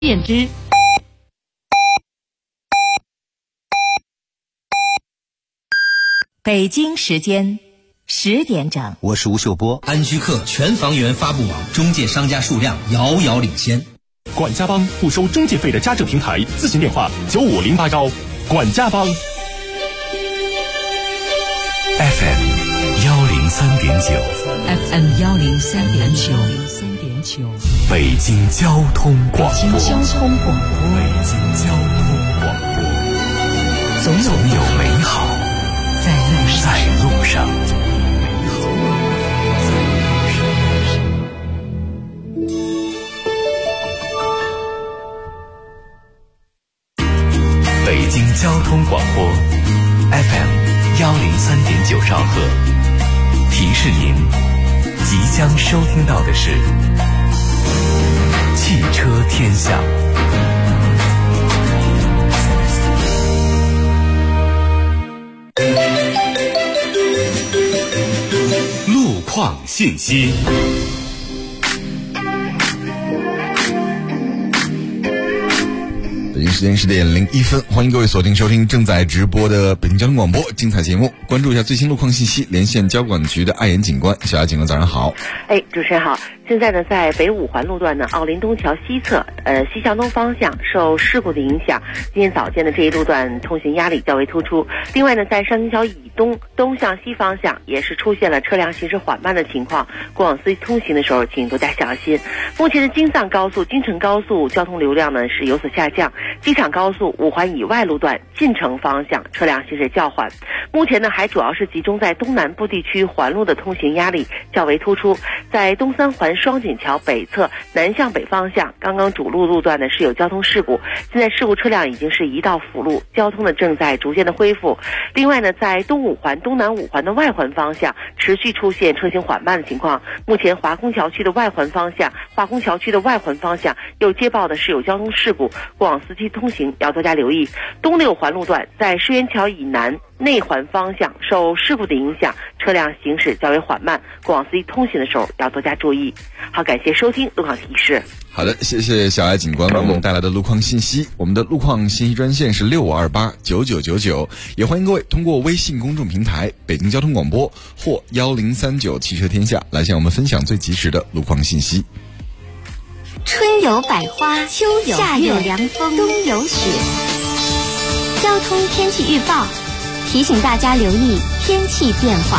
验之。北京时间10点整， 我是吴秀波。 安居客全房源发布网中介商家数量遥遥领先。 管家帮不收中介费的家政平台，咨询电话9508管家帮。 FM 103.9 FM 103.9， 北京交通广播。 北京交通广播，总有美好在路上。北京交通广播 FM 103.9兆赫，提示您即将收听到的是汽车天下。路况信息。 北京时间10点01分，欢迎各位锁定收听正在直播的北京交通广播精彩节目，关注一下最新路况信息，连线交管局的艾岩警官。小艾警官早上好。 主持人好。现在呢，在北五环路段呢，奥林东桥西侧，西向东方向受事故的影响，今天早间的这一路段通行压力较为突出。另外呢，在上京桥以东向西方向也是出现了车辆行驶缓慢的情况，过往司机通行的时候请多加小心。目前的京藏高速、京承高速交通流量呢是有所下降，机场高速5环以外路段进城方向车辆行驶较缓。目前呢，还主要是集中在东南部地区环路的通行压力较为突出，在东三环双井桥北侧南向北方向，刚刚主路段呢是有交通事故，现在事故车辆已经是移到辅路，交通呢正在逐渐的恢复。另外呢，在东五环、东南五环的外环方向持续出现车行缓慢的情况，目前华工桥区的外环方向又接报的是有交通事故，过往司机通行要多加留意。东六环路段在石园桥以南内环方向受事故的影响，车辆行驶较为缓慢，过往司机通行的时候要多加注意。好，感谢收听路况提示。 好的，谢谢小艾警官为我们带来的路况信息。我们的路况信息专线是65289999，也欢迎各位通过微信公众平台北京交通广播或1039汽车天下来向我们分享最及时的路况信息。 春有百花，秋有夏有凉风，冬有雪。交通天气预报提醒大家留意天气变化。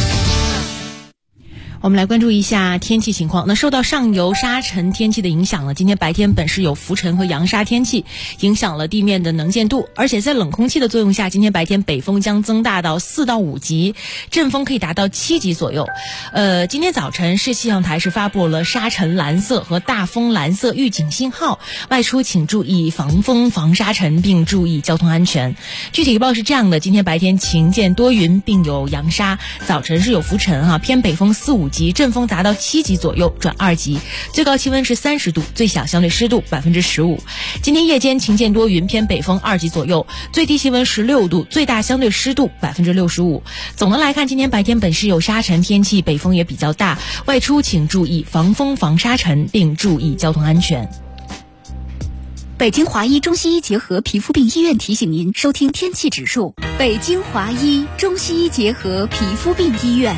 我们来关注一下天气情况。那受到上游沙尘天气的影响了，今天白天本市有浮尘和扬沙天气，影响了地面的能见度，而且在冷空气的作用下，今天白天北风将增大到4到5级，阵风可以达到7级左右。今天早晨市气象台是发布了沙尘蓝色和大风蓝色预警信号，外出请注意防风防沙尘，并注意交通安全。具体预报是这样的：今天白天晴间多云，并有扬沙，早晨是有浮尘偏北风4、5级，阵风达到7级左右转2级，最高气温是30度，最小相对湿度15%。今天夜间晴间多云，偏北风2级左右，最低气温16度，最大相对湿度65%。总的来看，今天白天本市有沙尘天气，北风也比较大，外出请注意防风防沙尘，并注意交通安全。 北京华医中西医结合皮肤病医院提醒您收听天气指数。北京华医中西医结合皮肤病医院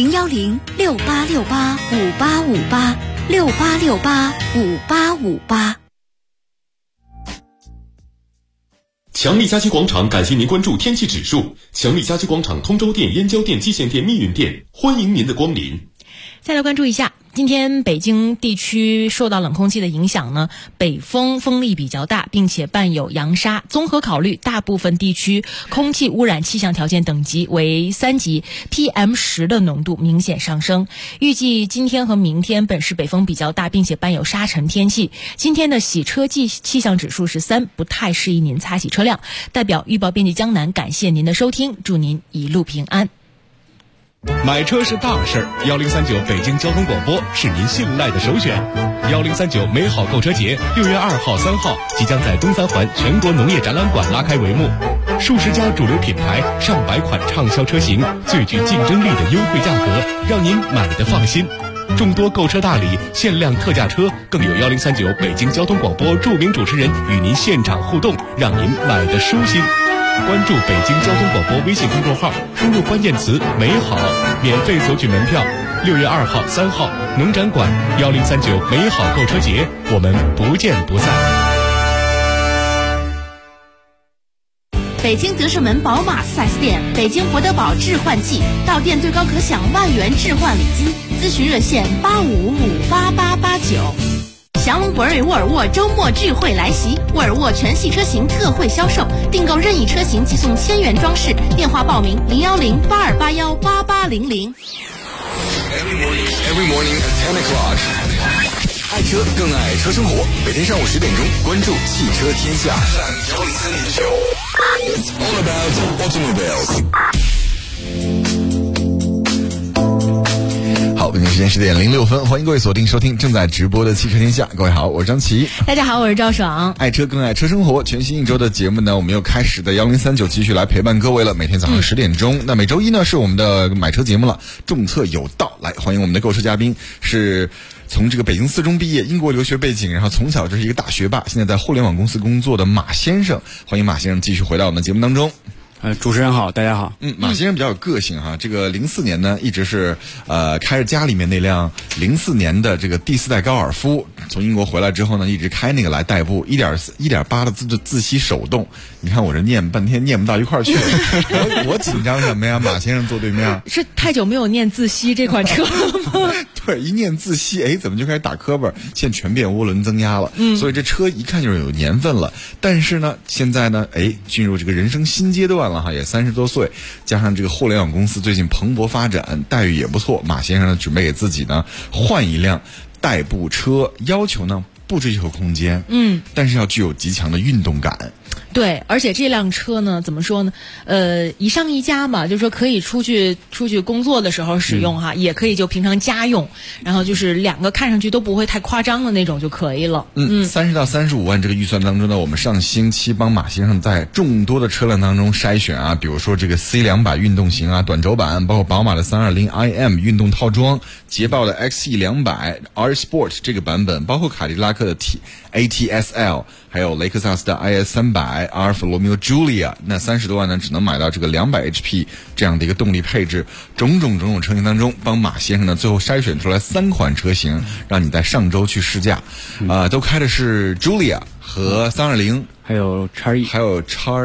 ，010686858586868 强力家居广场感谢您关注天气指数。强力家居广场通州店、燕郊店、蓟县店、密云店，欢迎您的光临。 再来关注一下，今天北京地区受到冷空气的影响呢，北风风力比较大，并且伴有扬沙。综合考虑，大部分地区空气污染气象条件等级为3级 ，PM10 的浓度明显上升。预计今天和明天本市北风比较大，并且伴有沙尘天气。今天的洗车气象指数是3，不太适宜您擦洗车辆。代表预报编辑江南感谢您的收听，祝您一路平安。 买车是大事，1039北京交通广播是您信赖的首选。1039美好购车节6月2号、3号即将在东三环全国农业展览馆拉开帷幕，数十家主流品牌、上百款畅销车型，最具竞争力的优惠价格，让您买得放心。 众多购车大礼、限量特价车，更有1039北京交通广播著名主持人与您现场互动，让您买得舒心。关注北京交通广播微信公众号，输入关键词“美好”，免费索取门票。6月2号、3号，农展馆1039美好购车节，我们不见不散。 北京德胜门宝马 4S 店，北京博德堡置换季，到店最高可享10000元置换礼金，咨询热线85558889。祥龙博瑞沃尔沃周末聚会来袭，沃尔沃全系车型特惠销售，订购任意车型即送1000元装饰，电话报名01082818800。 Every morning at 10 o'clock， 爱车更爱车生活。每天上午10点钟，关注汽车天下。It's all about automobiles。 好，北京时间10点06分，欢迎各位锁定收听正在直播的汽车天下。各位好，我是张琪。 大家好，我是赵爽。 爱车更爱车生活，全新一周的节目呢，我们又开始的1039继续来陪伴各位了。每天早上10点钟，那每周一呢是我们的买车节目了，重策有道。来，欢迎我们的购车嘉宾，是从这个北京四中毕业，英国留学背景，然后从小就是一个大学霸，现在在互联网公司工作的马先生。欢迎马先生继续回到我们的节目当中。 主持人好，大家好。 马先生比较有个性哈，这个04年呢一直是开着家里面那辆04年的这个第4代高尔夫，从英国回来之后呢，一直开那个来代步，1.8的自吸手动。你看我这念半天念不到一块儿去了，我紧张什么呀？马先生坐对面， 是太久没有念自吸这款车了吗？ 对，一念自吸，哎，怎么就开始打磕巴？现在全变涡轮增压了，所以这车一看就是有年份了。但是呢，现在呢，哎，进入这个人生新阶段了哈，也30多岁，加上这个互联网公司最近蓬勃发展，待遇也不错。马先生呢，准备给自己呢换一辆代步车，要求呢不追求空间，但是要具有极强的运动感。 对，而且这辆车呢，怎么说呢？一上一家嘛，就是说可以出去工作的时候使用哈，也可以就平常家用，然后就是两个看上去都不会太夸张的那种就可以了。 30到35万这个预算当中呢，我们上星期帮马先生在众多的车辆当中筛选啊，比如说这个 C200运动型啊，短轴版，包括宝马的320 IM 运动套装，捷豹的 XE200 R Sport 这个版本，包括凯迪拉克的 ATS-L， 还有雷克萨斯的 IS300。阿尔法罗密欧 Giulia， 那30多万呢，只能买到这个200 HP 这样的一个动力配置，种种车型当中，帮马先生呢最后筛选出来3款车型，让你在上周去试驾，都开的是 Giulia 和320， 还有 XE， 还有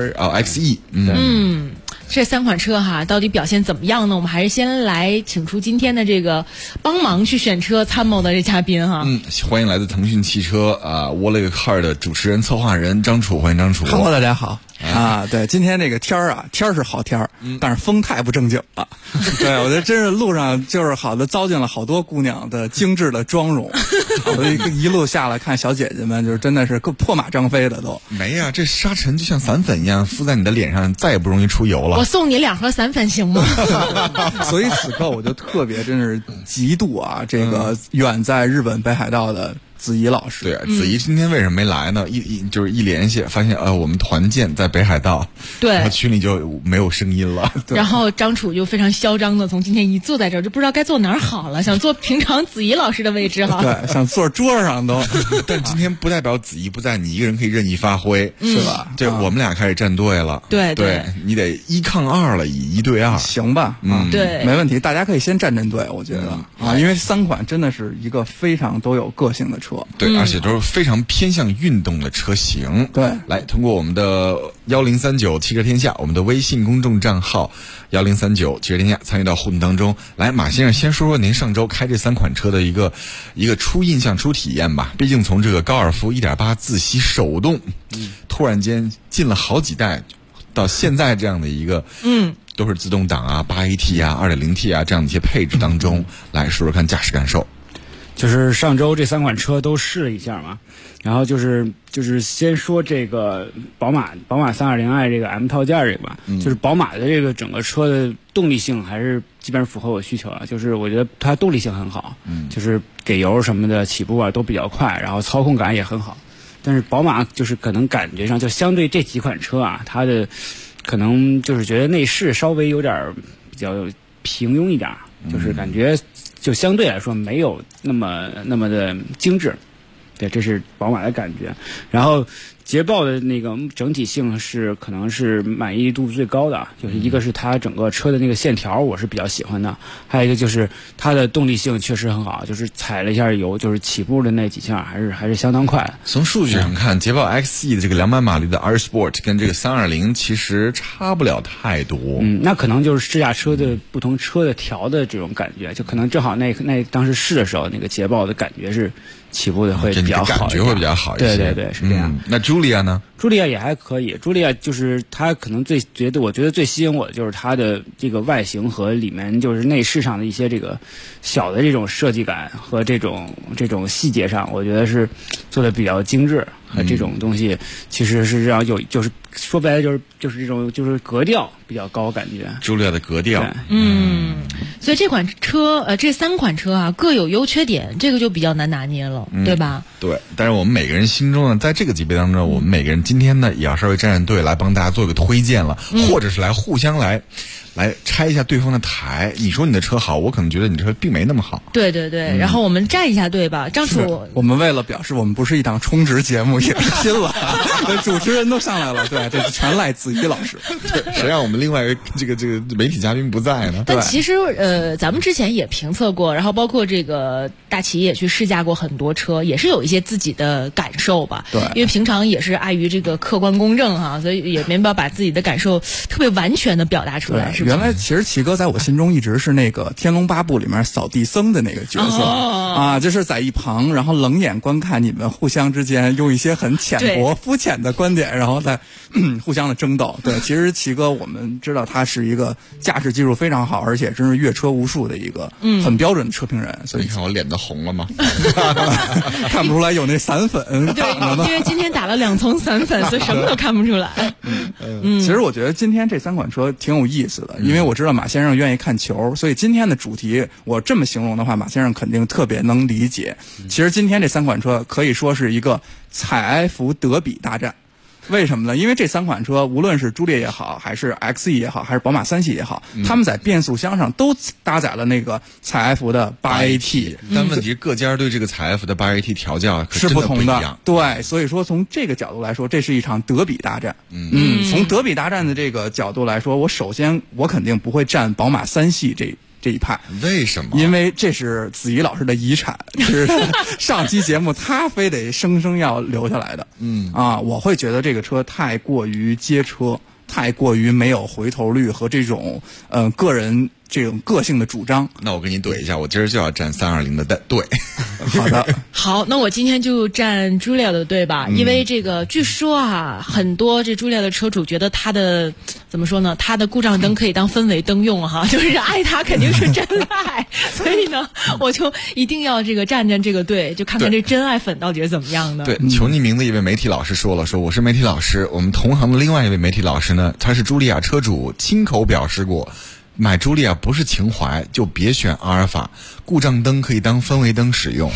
XE， 这3款车哈，到底表现怎么样呢？我们还是先来请出今天的这个帮忙去选车参谋的这嘉宾哈。 欢迎来自腾讯汽车Wallet Car 的主持人、策划人张楚，欢迎张楚。 Hello， 大家好。对，今天这个天儿是好天儿，但是风太不正经了。对，我觉得真是路上就是好的糟践了好多姑娘的精致的妆容。我一路下来看小姐姐们，就是真的是破马张飞的都。 没呀，这沙尘就像散粉一样敷在你的脸上，再也不容易出油了。 我送你2盒散粉行吗？ 所以此刻我就特别真是嫉妒这个远在日本北海道的子怡老师。 对，子怡今天为什么没来呢？就是一联系发现我们团建在北海道， 对， 然后群里就没有声音了。 然后张楚就非常嚣张的从今天一坐在这儿，就不知道该坐哪儿好了，想坐平常子怡老师的位置哈。 对，想坐桌上都。 但今天不代表子怡不在，你一个人可以任意发挥， 是吧？ 对，我们俩开始站队了。 对， 你得1抗2了，以1对2， 行吧？ 对， 没问题。大家可以先站队，我觉得因为3款真的是一个非常都有个性的车。 对，而且都是非常偏向运动的车型。 对， 来通过我们的1039汽车天下，我们的微信公众账号1039汽车天下参与到互动当中。来，马先生先说说您上周开这3款车的一个初印象、初体验吧。毕竟从这个高尔夫1.8自吸手动，突然间进了好几代，到现在这样的一个都是自动挡8AT 2.0T 这样的一些配置当中，来说说看驾驶感受。 就是上周这3款车都试了一下嘛，然后就是先说这个宝马 320i 这个 M 套件这个吧，就是宝马的这个整个车的动力性还是基本上符合我需求了，就是我觉得它动力性很好，就是给油什么的起步都比较快，然后操控感也很好。但是宝马就是可能感觉上就相对这几款车它的可能就是觉得内饰稍微有点比较平庸一点，就是感觉就相对来说没有那么的精致。对，这是宝马的感觉。然后捷豹的那个整体性是可能是满意度最高的，就是一个是它整个车的那个线条我是比较喜欢的，还有一个就是它的动力性确实很好，就是踩了一下油，就是起步的那几下还是相当快的。 从数据上看，捷豹 XE 的这个200马力的 R Sport 跟这个320其实差不了太多。 那可能就是试驾车的不同车的调的这种感觉，就可能正好那当时试的时候，那个捷豹的感觉是起步的会比较好， 感觉会比较好一些。 对，是这样。 那茱莉亚呢？ 茱莉亚也还可以，茱莉亚就是它可能我觉得最吸引我的就是它的这个外形和里面就是内饰上的一些这个小的这种设计感和这种细节上，我觉得是做的比较精致。和这种东西其实是让就是说白了就是这种就是格调比较高，感觉茱莉亚的格调。 所以这款车这3款车啊各有优缺点，这个就比较难拿捏了，对吧？ 对，但是我们每个人心中呢，在这个级别当中，我们每个人今天呢也要稍微站队来帮大家做一个推荐了，或者是来互相来拆一下对方的台。你说你的车好，我可能觉得你的车并没那么好。 对，然后我们站一下队吧。张楚， 我们为了表示我们不是一档充值节目，也是拼了。主持人都上来了，对，这全赖子怡老师。 对，谁让我们另外一个这个媒体嘉宾不在呢？ 但其实咱们之前也评测过，然后包括这个大齐也去试驾过很多车，也是有一些自己的感受吧。 对， 因为平常也是碍于这个客观公正哈，所以也没办法把自己的感受特别完全的表达出来。是原来其实齐哥在我心中一直是那个《天龙八部》里面扫地僧的那个角色就是在一旁，然后冷眼观看你们互相之间用一些很浅薄、肤浅的观点，然后再互相的争斗。对，其实齐哥我们知道他是一个驾驶技术非常好，而且真是阅车无数的一个很标准的车评人。所以你看我脸都红了吗？ 看不出来有那散粉。 对，因为今天打了2层散粉，所以什么都看不出来。 其实我觉得今天这3款车挺有意思的，因为我知道马先生愿意看球，所以今天的主题我这么形容的话，马先生肯定特别能理解。其实今天这3款车可以说是一个采埃孚德比大战。为什么呢？因为这3款车无论是茱莉也好，还是 XE 也好，还是宝马3系也好，他们在变速箱上都搭载了那个采埃孚的 8AT。 但问题是各家对这个采埃孚的 8AT 调教可是不同的。 对，所以说从这个角度来说，这是一场德比大战。从德比大战的这个角度来说，我肯定不会站宝马3系这一派。 为什么？ 因为这是子怡老师的遗产，是上期节目他非得生要留下来的。我会觉得这个车太过于街车，太过于没有回头率和这种个人这种个性的主张。 那我跟你怼一下，我今儿就要站320的队。 好的， 好，那我今天就站茱莉亚的队吧，因为这个据说很多这茱莉亚的车主觉得它的怎么说呢？它的故障灯可以当氛围灯用哈，就是爱它肯定是真爱，所以呢，我就一定要这个站这个队，就看看这真爱粉到底是怎么样的。 对，求匿名的一位媒体老师说我是媒体老师，我们同行的另外一位媒体老师呢，他是茱莉亚车主，亲口表示过。买茱莉亚不是情怀，就别选阿尔法，故障灯可以当氛围灯使用。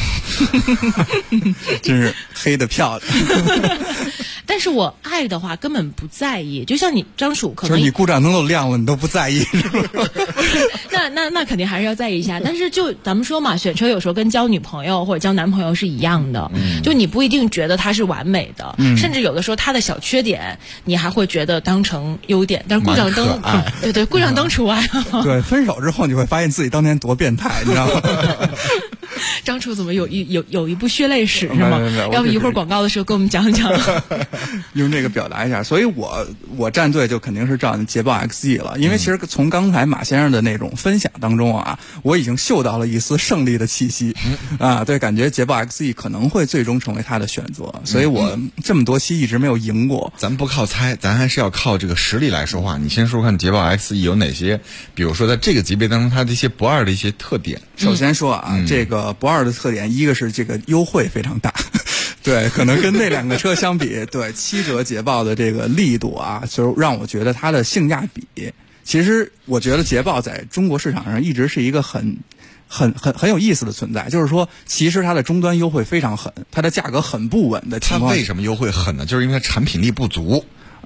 真是黑的漂亮。 但是我爱的话根本不在意，就像你张楚可能就是你故障灯都亮了，你都不在意，是吧？ 那肯定还是要在意一下。但是就咱们说嘛，选车有时候跟交女朋友或者交男朋友是一样的，就你不一定觉得它是完美的，甚至有的时候它的小缺点你还会觉得当成优点，但是故障灯，对，故障灯除外。 对，分手之后你会发现自己当年多变态，你知道吗？ 张楚怎么有一部血泪史是吗？要不一会儿广告的时候跟我们讲讲。 用这个表达一下，所以我站队就肯定是站捷豹 XE 了，因为其实从刚才马先生的那种分享当中我已经嗅到了一丝胜利的气息对，感觉捷豹 XE 可能会最终成为他的选择，所以我这么多期一直没有赢过。 咱不靠猜，咱还是要靠这个实力来说话。你先说看捷豹 XE 有哪些，比如说在这个级别当中它的一些不二的一些特点。 首先说这个不二的特点，一个是这个优惠非常大。对，可能跟那2个车相比，对7折捷豹的这个力度就让我觉得它的性价比。其实我觉得捷豹在中国市场上一直是一个很有意思的存在，就是说其实它的终端优惠非常狠，它的价格很不稳的情况。 它为什么优惠狠呢？就是因为它产品力不足。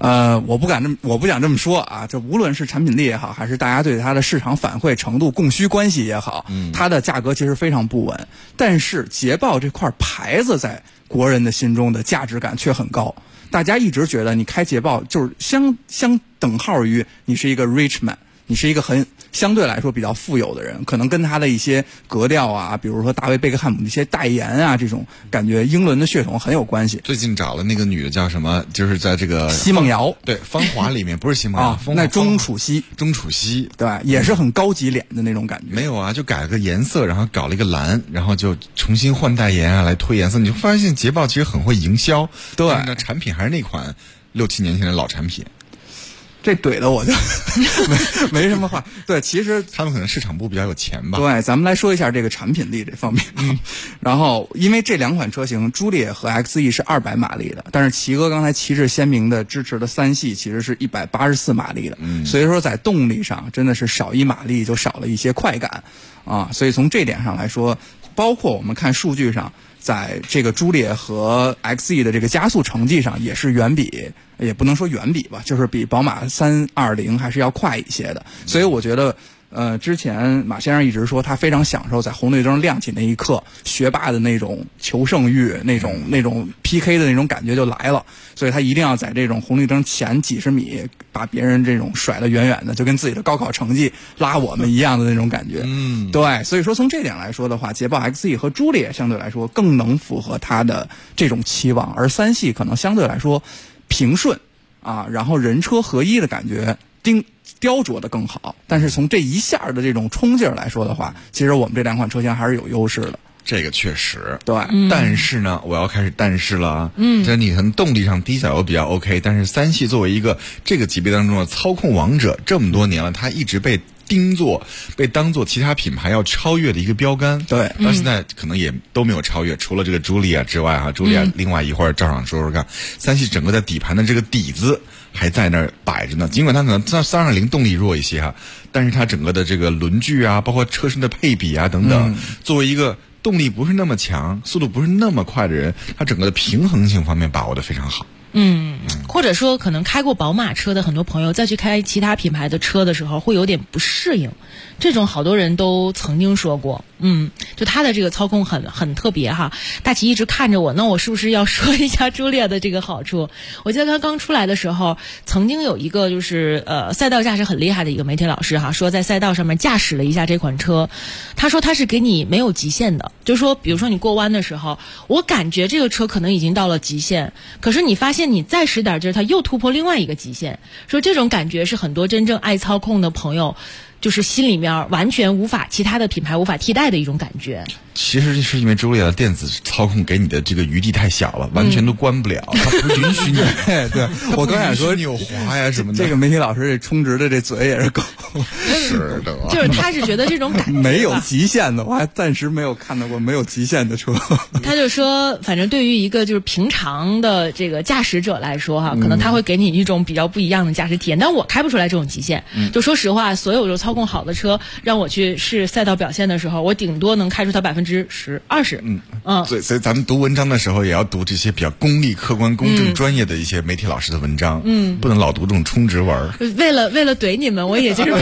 我不想这么说啊，就无论是产品力也好，还是大家对它的市场反馈程度、供需关系也好，它的价格其实非常不稳。但是捷豹这块牌子在国人的心中的价值感却很高，大家一直觉得你开捷豹就是相等号于你是一个 rich man， 你是一个很相对来说比较富有的人，可能跟他的一些格调啊，比如说大卫贝克汉姆的一些代言啊，这种感觉英伦的血统很有关系。 最近找了那个女的叫什么？就是在这个奚梦瑶， 对，芳华里面不是奚梦瑶， 那钟楚曦， 对， 也是很高级脸的那种感觉。 没有啊，就改了个颜色，然后搞了一个蓝，然后就重新换代言啊，来推颜色。你就发现捷豹其实很会营销， 对， 但是呢，产品还是那款6、7年前的老产品。 这怼的我就没什么话。对，其实他们可能市场部比较有钱吧。 对，咱们来说一下这个产品力这方面。然后，因为这两款车型，朱丽叶和 XE 是200马力的，但是奇哥刚才旗帜鲜明的支持的3系其实是184马力的，所以说在动力上真的是少1马力就少了一些快感啊。所以从这点上来说，包括我们看数据上，在这个朱丽叶和 XE 的这个加速成绩上也是远比，也不能说远比吧，就是比宝马320还是要快一些的。所以我觉得之前马先生一直说他非常享受在红绿灯亮起那一刻学霸的那种求胜欲，那种 PK 的那种感觉就来了，所以他一定要在这种红绿灯前几十米把别人这种甩得远远的，就跟自己的高考成绩拉我们一样的那种感觉。对，所以说从这点来说的话，捷豹 XE 和朱丽叶相对来说更能符合他的这种期望，而3系可能相对来说平顺啊，然后人车合一的感觉雕琢的更好，但是从这一下的这种冲劲儿来说的话，其实我们这两款车型还是有优势的。 这个确实对， 但是呢，我要开始但是了啊。这你可能动力上低小油比较 OK， 但是3系作为一个这个级别当中的操控王者，这么多年了，它一直被当做其他品牌要超越的一个标杆。 对， 到现在可能也都没有超越，除了这个朱丽叶之外朱丽叶另外一会儿照上说看，3系整个在底盘的这个底子还在那儿摆着呢。尽管它可能320动力弱一些但是它整个的这个轮距啊，包括车身的配比啊等等，作为一个动力不是那么强、速度不是那么快的人，它整个的平衡性方面把握得非常好。 或者说可能开过宝马车的很多朋友再去开其他品牌的车的时候会有点不适应，这种好多人都曾经说过。就它的这个操控很特别哈。大齐一直看着我，那我是不是要说一下朱丽叶的这个好处？我记得它刚出来的时候，曾经有一个就是赛道驾驶很厉害的一个媒体老师说在赛道上面驾驶了一下这款车，他说它是给你没有极限的，就是说比如说你过弯的时候，我感觉这个车可能已经到了极限，可是你发现你再使点劲，它又突破另外一个极限，说这种感觉是很多真正爱操控的朋友就是心里面完全其他的品牌无法替代的一种感觉。 其实是因为朱丽叶的电子操控给你的这个余地太小了，完全都关不了，它不允许你。 对，我刚才说你有滑呀什么的。 这个媒体老师这充值的这嘴也是够。 是的， 就是他是觉得这种感觉没有极限的，我还暂时没有看到过没有极限的车。 他就说，反正对于一个就是平常的这个驾驶者来说可能他会给你一种比较不一样的驾驶体验，但我开不出来这种极限。就说实话，所有操控好的车让我去试赛道表现的时候，我顶多能开出它10%、20%。 所以咱们读文章的时候也要读这些比较功利、客观、公正、专业的一些媒体老师的文章。不能老读这种充值文。 为了怼你们，我也就是。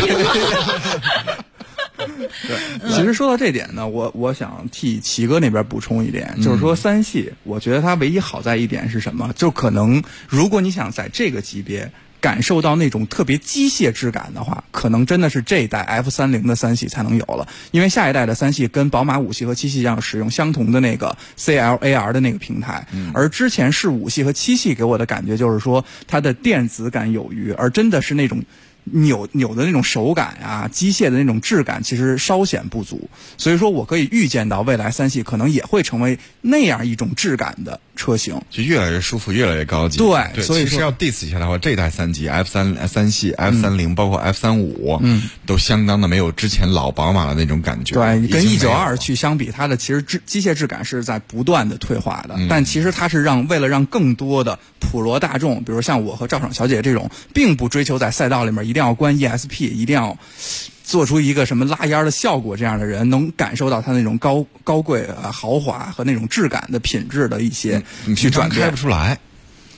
对，其实说到这点呢，我想替齐哥那边补充一点，就是说3系，我觉得它唯一好在一点是什么？就可能如果你想在这个级别感受到那种特别机械质感的话，可能真的是这一代 F30的3系才能有了，因为下一代的3系跟宝马5系和7系一样使用相同的那个 CLAR 的那个平台，而之前是5系和7系给我的感觉就是说它的电子感有余，而真的是那种扭的那种手感啊，机械的那种质感其实稍显不足，所以说我可以预见到未来3系可能也会成为那样一种质感的车型， 就越来越舒服，越来越高级。 对，所以其实要 diss 一下的话，这一代3级 F3系、F30包括 F35，都相当的没有之前老宝马的那种感觉。 对，跟192去相比，它的其实机械质感是在不断的退化的，但其实它是为了让更多的普罗大众，比如像我和赵爽小姐这种，并不追求在赛道里面一定要关 ESP， 一定要做出一个什么拉烟的效果，这样的人能感受到它那种高贵豪华和那种质感的品质的一些去转变。 开不出来。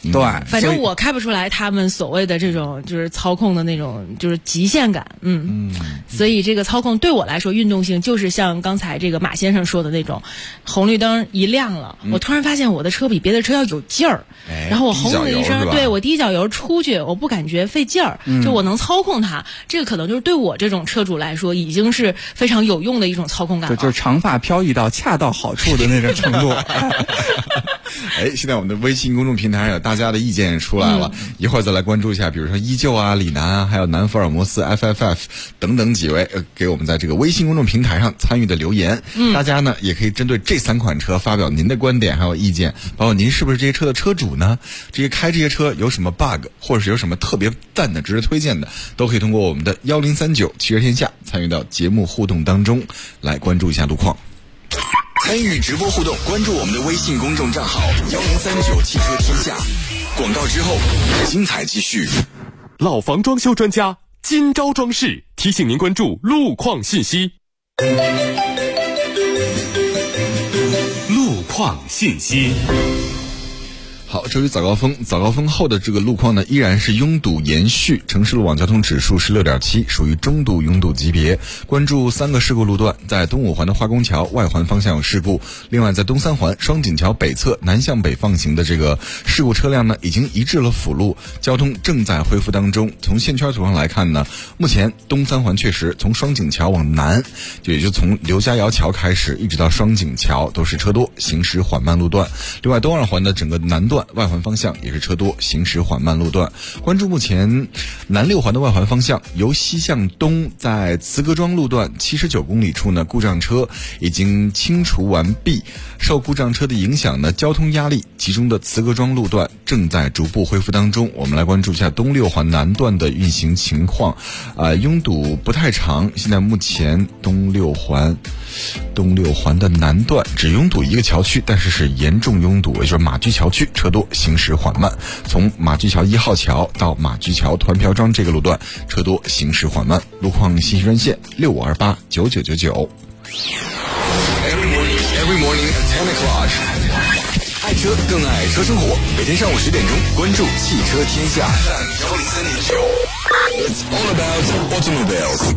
对， 反正我开不出来他们所谓的这种就是操控的那种就是极限感，所以这个操控对我来说运动性就是像刚才这个马先生说的那种，红绿灯一亮了，我突然发现我的车比别的车要有劲儿，然后我轰的一声，对，我第一脚油出去，我不感觉费劲儿，就我能操控它，这个可能就是对我这种车主来说已经是非常有用的一种操控感了， 就是长发飘逸到恰到好处的那种程度。 现在我们的微信公众平台上有大家的意见出来了，一会儿再来关注一下，比如说依旧啊、李楠啊，还有南福尔摩斯 FFF 等等几位给我们在这个微信公众平台上参与的留言。大家呢也可以针对这3款车发表您的观点还有意见，包括您是不是这些车的车主呢？开这些车有什么 bug， 或者是有什么特别赞的、值得推荐的，都可以通过我们的1039汽车天下参与到节目互动当中，来关注一下路况。 参与直播互动，关注我们的微信公众账号1039汽车天下。广告之后，精彩继续。 老房装修专家金招装饰提醒您关注路况信息。路况信息。 好，周一早高峰后的这个路况呢，依然是拥堵延续，城市路网交通指数是 6.7， 属于中度拥堵级别。关注3个事故路段，在东五环的化工桥外环方向有事故，另外在东三环双井桥北侧南向北放行的这个事故车辆呢，已经移至了辅路，交通正在恢复当中。从线圈图上来看呢，目前东三环确实从双井桥往南，也就从刘家窑桥开始一直到双井桥都是车多，行驶缓慢路段。另外东二环的整个南段外环方向也是车多，行驶缓慢路段。关注目前南六环的外环方向，由西向东，在慈各庄路段79公里处呢，故障车已经清除完毕。受故障车的影响呢，交通压力集中的慈各庄路段正在逐步恢复当中。我们来关注一下东六环南段的运行情况，拥堵不太长。现在目前东六环的南段只拥堵一个桥区，但是严重拥堵，也就是马驹桥区车多，行驶缓慢。从马驹桥1号桥到马驹桥团瓢庄这个路段车多，行驶缓慢。路况信息专线65289999。 Every morning at 10 o'clock， 爱车更爱车生活。每天上午10点钟，关注汽车天下103.9。It's all about automobiles。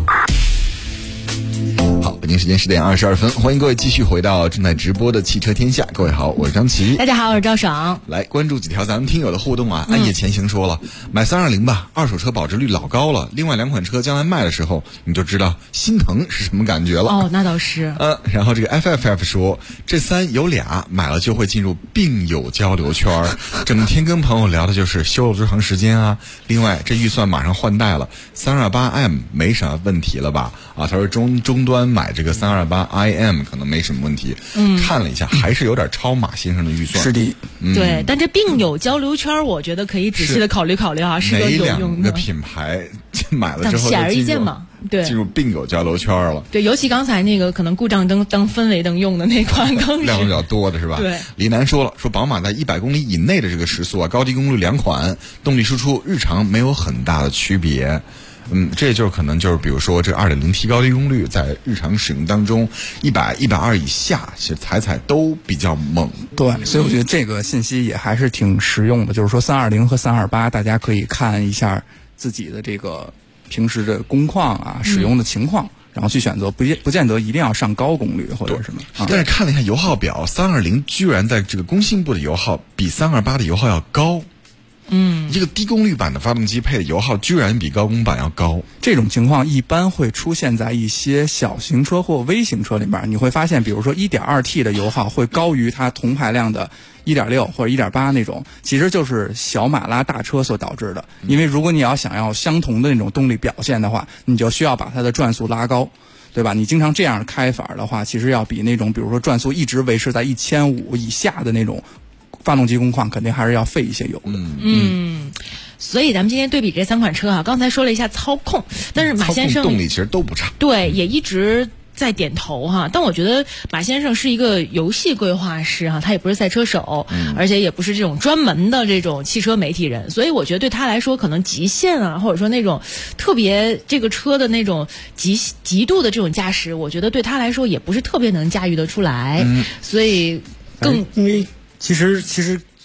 好，北京时间10点22分，欢迎各位继续回到正在直播的汽车天下。各位好，我是张琪。 大家好，我是赵爽。 来关注几条咱们听友的互动啊。暗夜前行说了，买320吧，二手车保值率老高了。另外2款车将来卖的时候，你就知道心疼是什么感觉了。 哦，那倒是。 然后这个 FFF 说，这3有俩买了就会进入病友交流圈，整天跟朋友聊的就是修了多长时间啊。另外这预算马上换代了，328M 没什么问题了吧？他说终端买这个328IM 可能没什么问题。看了一下，还是有点超马先生的预算。 是的， 对，但这病友交流圈，我觉得可以仔细的考虑考虑啊，是个有用的。 哪2个品牌买了之后显而易见嘛，对， 进入病友交流圈了。 对，尤其刚才那个可能故障灯当氛围灯用的那款更是量比较多的是吧？ 对。 李楠说了，说宝马在100公里以内的这个时速啊，高低功率2款，动力输出日常没有很大的区别。这就是可能就是比如说这 2.0T 高低功率在日常使用当中100、120以下其实踩都比较猛。 对，所以我觉得这个信息也还是挺实用的，就是说320和328大家可以看一下自己的这个平时的工况啊，使用的情况，然后去选择，不见得一定要上高功率或者什么。 但是看了一下油耗表，320居然在这个工信部的油耗比328的油耗要高。这个低功率版的发动机配的油耗居然比高功版要高。 这种情况一般会出现在一些小型车或微型车里面，你会发现比如说 1.2T 的油耗会高于它同排量的1.6或者1.8那种，其实就是小马拉大车所导致的。因为如果你要想要相同的那种动力表现的话，你就需要把它的转速拉高，对吧？你经常这样开法的话，其实要比那种比如说转速一直维持在1500以下的那种发动机工况肯定还是要费一些油的。 所以咱们今天对比这3款车啊，刚才说了一下操控，但是马先生动力其实都不差， 对，也一直在点头哈。但我觉得马先生是一个游戏规划师哈，他也不是赛车手，而且也不是这种专门的这种汽车媒体人，所以我觉得对他来说，可能极限啊，或者说那种特别这个车的那种极度的这种驾驶，我觉得对他来说也不是特别能驾驭得出来，所以因为其实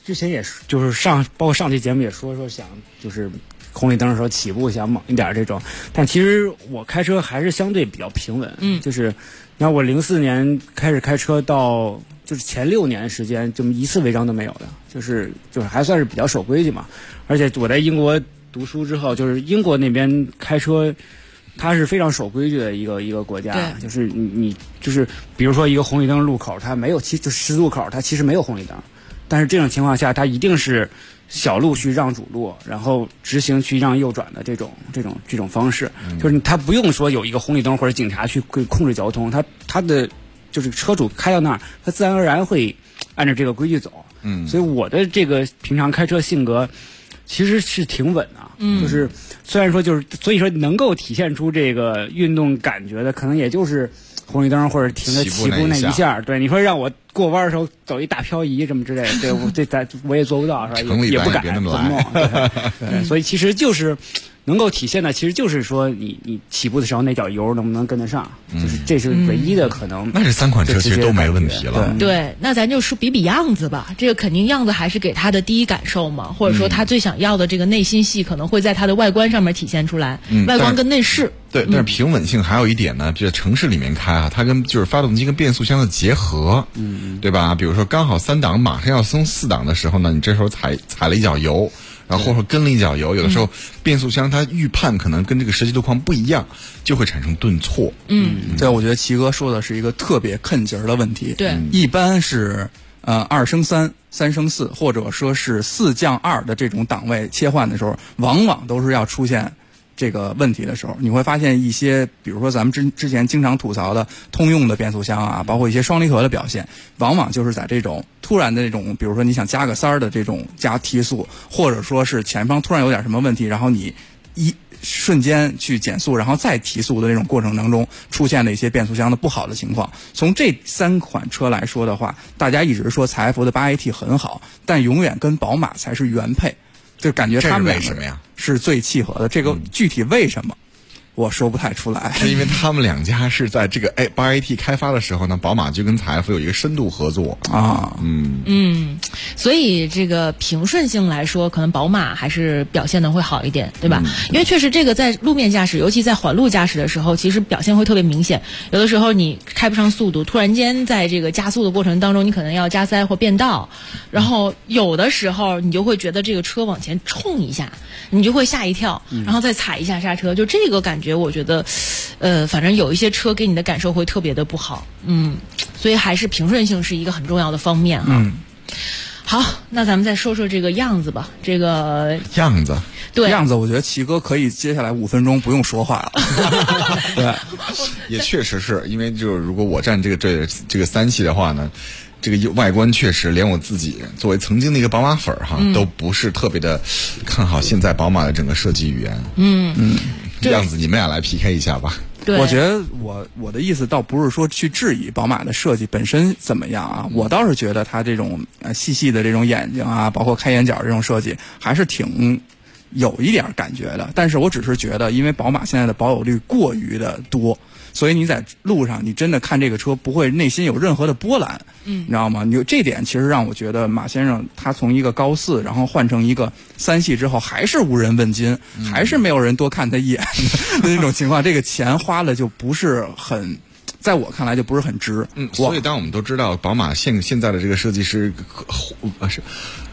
之前也就是包括上期节目也说想就是红绿灯的时候起步想猛一点这种，但其实我开车还是相对比较平稳。就是你看我04年开始开车到就是前6年时间，这么一次违章都没有的，就是还算是比较守规矩嘛。而且我在英国读书之后，就是英国那边开车，它是非常守规矩的一个国家。就是你就是比如说一个红绿灯路口，它没有就十字路口，它其实没有红绿灯，但是这种情况下，它一定是小路去让主路，然后直行去让右转的这种方式，就是它不用说有一个红绿灯或者警察去控制交通，它的就是车主开到那儿，他自然而然会按照这个规矩走。所以我的这个平常开车性格其实是挺稳的，就是虽然说所以说能够体现出这个运动感觉的，可能也就是红绿灯或者停着起步那一下。对，你说让我过弯的时候走一大漂移什么之类的，对，我也做不到，是吧？也不敢怎么弄。对，所以其实就是能够体现的，其实就是说你起步的时候那脚油能不能跟得上，就是这是唯一的可能。 那这3款车其实都没问题了。 对，那咱就说比样子吧，这个肯定样子还是给他的第一感受嘛，或者说他最想要的这个内心戏可能会在他的外观上面体现出来，外观跟内饰。 对，但是平稳性还有一点呢，就在城市里面开啊，它跟就是发动机跟变速箱的结合，对吧？比如说刚好3档马上要松4档的时候呢，你这时候踩了一脚油，然后或者说跟了一脚油，有的时候变速箱它预判可能跟这个实际路况不一样，就会产生顿挫。 对，我觉得齐哥说的是一个特别坑节儿的问题。 对， 一般是2升3、3升4，或者说是4降2的这种档位切换的时候，往往都是要出现这个问题的时候。你会发现一些，比如说咱们之前经常吐槽的通用的变速箱啊，包括一些双离合的表现，往往就是在这种突然的这种，比如说你想加个3的这种加提速，或者说是前方突然有点什么问题，然后你一瞬间去减速，然后再提速的这种过程当中，出现了一些变速箱的不好的情况。从这3款车来说的话，大家一直说采埃孚的8AT 很好，但永远跟宝马才是原配，就感觉他们为什么呀？ 是最契合的。这个具体为什么我说不太出来， 是因为他们2家是在这个8AT 开发的时候呢，宝马就跟采埃孚有一个深度合作啊。 所以这个平顺性来说，可能宝马还是表现的会好一点，对吧？因为确实这个在路面驾驶，尤其在缓路驾驶的时候，其实表现会特别明显。有的时候你开不上速度，突然间在这个加速的过程当中，你可能要加塞或变道，然后有的时候你就会觉得这个车往前冲一下，你就会吓一跳，然后再踩一下刹车，就这个感觉我觉得反正有一些车给你的感受会特别的不好。所以还是平顺性是一个很重要的方面啊。好，那咱们再说说这个样子吧。这个样子， 对样子，我觉得齐哥可以接下来5分钟不用说话了。 对，也确实是因为就是如果我占这个3系的话呢，这个外观确实连我自己作为曾经的一个宝马粉都不是特别的看好现在宝马的整个设计语言。样子，你们俩来 PK 一下吧。 我觉得我的意思倒不是说去质疑宝马的设计本身怎么样啊，我倒是觉得它这种细细的这种眼睛啊，包括开眼角这种设计还是挺有一点感觉的。但是我只是觉得，因为宝马现在的保有率过于的多，所以你在路上你真的看这个车不会内心有任何的波澜，你知道吗？这点其实让我觉得马先生他从一个高4然后换成一个3系之后，还是无人问津，还是没有人多看他一眼的那种情况，这个钱花了就不是很，在我看来就不是很值。 所以当我们都知道宝马现在的这个设计师是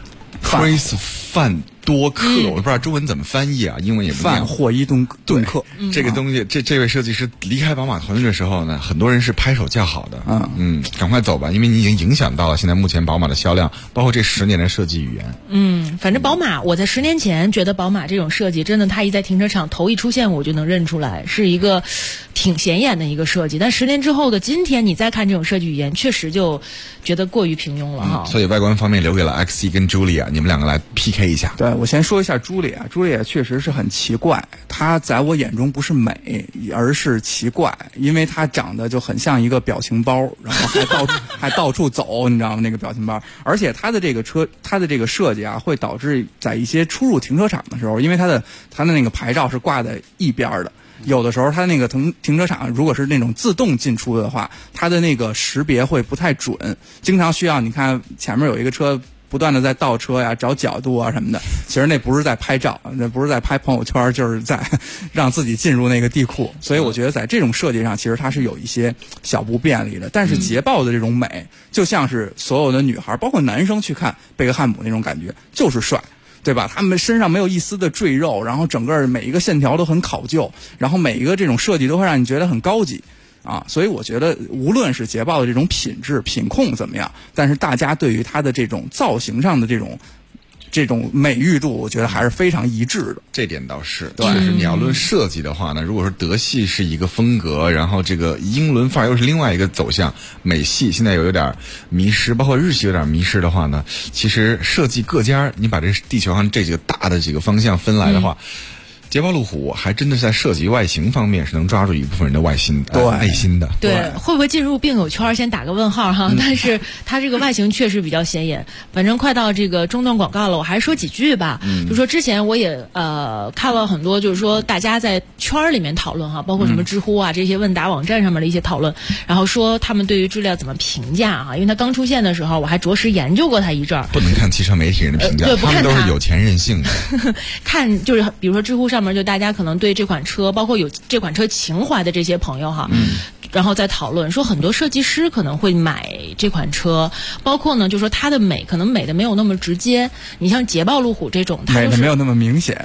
Chris 范多克，我不知道中文怎么翻译啊，英文也不范霍伊顿克。 这个东西，这位设计师离开宝马团队的时候呢，很多人是拍手叫好的。赶快走吧，因为你已经影响到了现在目前宝马的销量，包括这10年的设计语言。 反正宝马，我在10年前觉得宝马这种设计真的，它一在停车场头一出现，我就能认出来是一个挺显眼的一个设计。但10年之后的今天，你再看这种设计语言，确实就觉得过于平庸了哈。 所以外观方面留给了 XC 跟 Giulia， 你们2个来 PK 一下。 对，我先说一下朱莉亚确实是很奇怪，她在我眼中不是美，而是奇怪，因为她长得就很像一个表情包，然后还到处走，你知道吗？那个表情包，而且她的这个车，她的这个设计啊，会导致在一些出入停车场的时候，因为她的那个牌照是挂在一边的。有的时候它那个停车场如果是那种自动进出的话，它的那个识别会不太准，经常需要你看前面有一个车不断的在倒车呀、找角度啊什么的。其实那不是在拍照，那不是在拍朋友圈，就是在让自己进入那个地库。所以我觉得在这种设计上，其实它是有一些小不便利的。但是捷豹的这种美，就像是所有的女孩，包括男生去看贝克汉姆那种感觉，就是帅。对吧？他们身上没有一丝的赘肉，然后整个每一个线条都很考究，然后每一个这种设计都会让你觉得很高级啊。所以我觉得无论是捷豹的这种品质品控怎么样，但是大家对于它的这种造型上的这种美誉度，我觉得还是非常一致的。 这点倒是，就是你要论设计的话呢，如果说德系是一个风格，然后这个英伦范儿又是另外一个走向，美系现在有点迷失，包括日系有点迷失的话呢，其实设计各家，你把这地球上这几个大的几个方向分来的话。捷豹路虎还真的在设计外形方面是能抓住一部分人的内心的。 对，会不会进入病友圈先打个问号哈？但是它这个外形确实比较显眼。反正快到这个中段广告了，我还是说几句吧。就说之前我也看了很多，就是说大家在圈里面讨论哈，包括什么知乎啊这些问答网站上面的一些讨论，然后说他们对于Giulia怎么评价啊？因为他刚出现的时候，我还着实研究过他一阵儿。 不能看汽车媒体人的评价， 对，不看他们都是有钱任性的。 看就是比如说知乎上面就大家可能对这款车，包括有这款车情怀的这些朋友哈，然后在讨论说很多设计师可能会买这款车，包括呢就说它的美可能美的没有那么直接，你像捷豹路虎这种， 美的没有那么明显。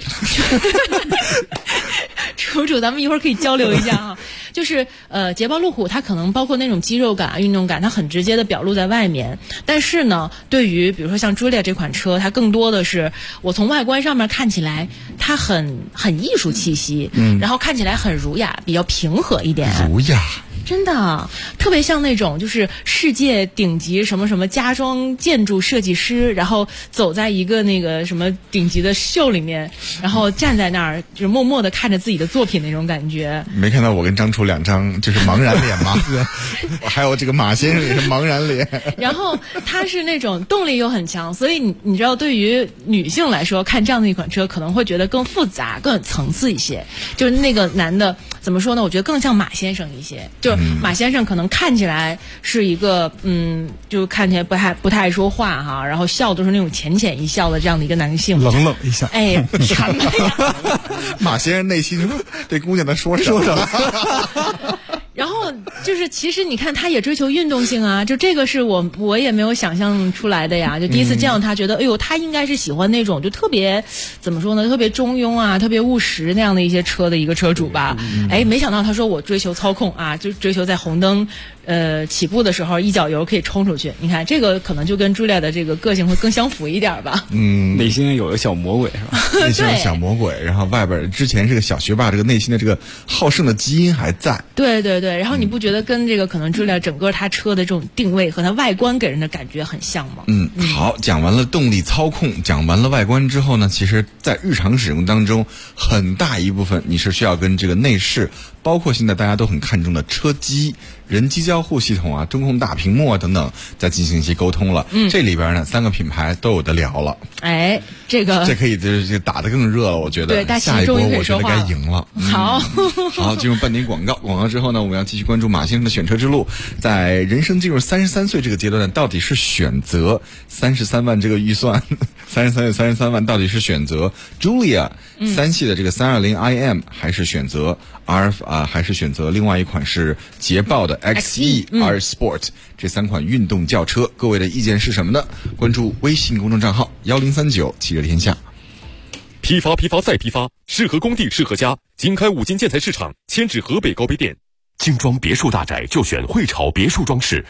楚楚，咱们一会儿可以交流一下啊。就是捷豹路虎它可能包括那种肌肉感、运动感，它很直接的表露在外面。但是呢，对于比如说像Giulia这款车，它更多的是我从外观上面看起来，它很艺术气息，然后看起来很儒雅，比较平和一点。 儒雅。 真的特别像那种就是世界顶级什么什么家装建筑设计师，然后走在一个那个什么顶级的秀里面，然后站在那儿就是默默的看着自己的作品那种感觉。 没看到我跟张楚两张就是茫然脸吗？还有这个马先生也是茫然脸。 然后他是那种动力又很强，所以你知道对于女性来说看这样的一款车可能会觉得更复杂更有层次一些。就是那个男的怎么说呢，我觉得更像马先生一些，就马先生可能看起来是一个就看起来不太爱说话哈，然后笑都是那种浅浅一笑的这样的一个男性， 冷冷一笑。 哎，什么呀？ 马先生内心这姑娘在说什么？ 然后就是其实你看他也追求运动性啊，就这个是我也没有想象出来的呀。就第一次见到他觉得哎呦他应该是喜欢那种就特别怎么说呢，特别中庸啊，特别务实那样的一些车的一个车主吧。哎，没想到他说我追求操控啊，就追求在红灯起步的时候一脚油可以冲出去。你看这个可能就跟Giulia的这个个性会更相符一点吧。 内心有个小魔鬼是吧？ 内心有小魔鬼，然后外边之前是个小学霸，这个内心的这个好胜的基因还在。 对对对，然后你不觉得跟这个可能Giulia整个他车的这种定位和它外观给人的感觉很像吗？ 好，讲完了动力操控，讲完了外观之后呢，其实在日常使用当中，很大一部分你是需要跟这个内饰，包括现在大家都很看重的车机、人机交互系统啊、中控大屏幕啊等等，再进行一些沟通了。这里边呢，3个品牌都有的聊了。 哎，这可以就是打得更热了，我觉得。 对， 下一波我觉得该赢了。 好， 好，进入半点广告。广告之后呢，我们要继续关注马先生的选车之路。在人生进入33岁这个阶段，到底是选择33万这个预算，33岁33万，到底是选择 Giulia 3系的这个320 IM， 还是选择还是选择另外一款是捷豹的 XE R Sport， 这3款运动轿车，各位的意见是什么呢？关注微信公众账号1039汽车天下。 批发再批发，适合工地适合家。经开5金建材市场，迁至河北高碑店。精装别墅大宅就选汇潮别墅装饰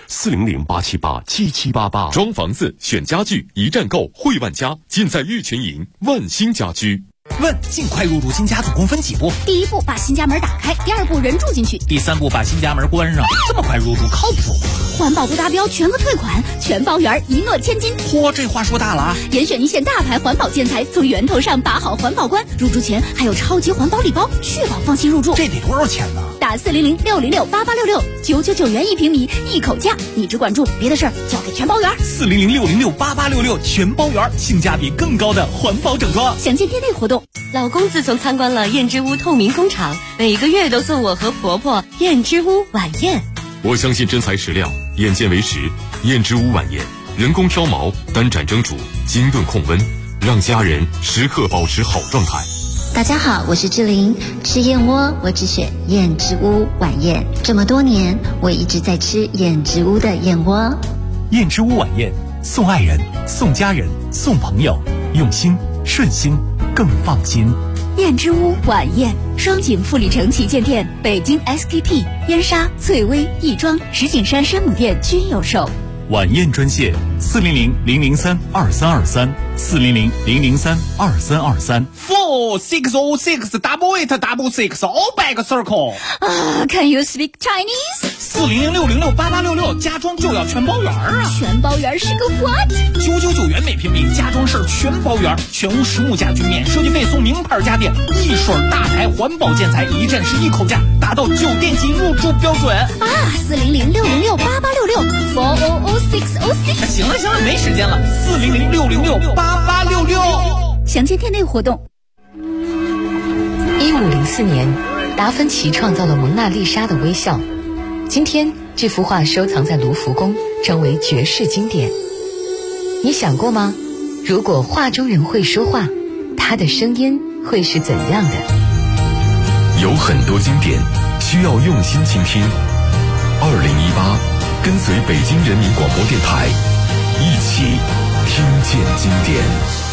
，400-878-7788。装房子选家具，一站购汇万家，尽在玉泉营万兴家居。 问尽快入住新家总共分几步？ 第一步把新家门打开，第二步人住进去， 第3步把新家门关上。这么快入住靠谱吗？ 环保不达标全额退款，全包圆，一诺千金。 嚯，这话说大了啊！ 严选一线大牌环保建材，从源头上把好环保关。入住前还有超级环保礼包，确保放心入住。 这得多少钱呢？ 打400-606-8866，99元1平米，一口价。你只管住，别的事儿交给全包圆。 400-606-8866，全包圆，性价比更高的环保整装。 详见店内活动。 老公自从参观了燕之屋透明工厂，每个月都送我和婆婆燕之屋晚宴。 我相信真材实料，眼见为实。燕之屋晚宴人工挑毛，单盏蒸煮，精炖控温，让家人时刻保持好状态。 大家好，我是志玲。吃燕窝，我只选燕之屋晚宴。这么多年，我一直在吃燕之屋的燕窝。 燕之屋晚宴，送爱人，送家人，送朋友，用心顺心，更放心。 燕之屋晚宴，双井富力城旗舰店、北京 SKP、燕莎、翠微、亦庄、石景山山姆店均有售。 晚宴专线400-003-2323，400-003-2323。4606888 all back circle。 Can you speak Chinese？ 400-606-8866，家装就要全包圆啊！ 全包圆是个 what？ 999元每平米，家装事儿全包圆，全屋实木家具免设计费送名牌家电，一水大牌环保建材，一站式一口价，达到酒店级入住标准 400-606-8866，400-606。 行了，没时间了，400-606-8866。 详见店内活动。 1504年，达芬奇创造了蒙娜丽莎的微笑。今天，这幅画收藏在卢浮宫，成为绝世经典。你想过吗？如果画中人会说话，他的声音会是怎样的？ 有很多经典需要用心倾听。2018，跟随北京人民广播电台，一起听见经典。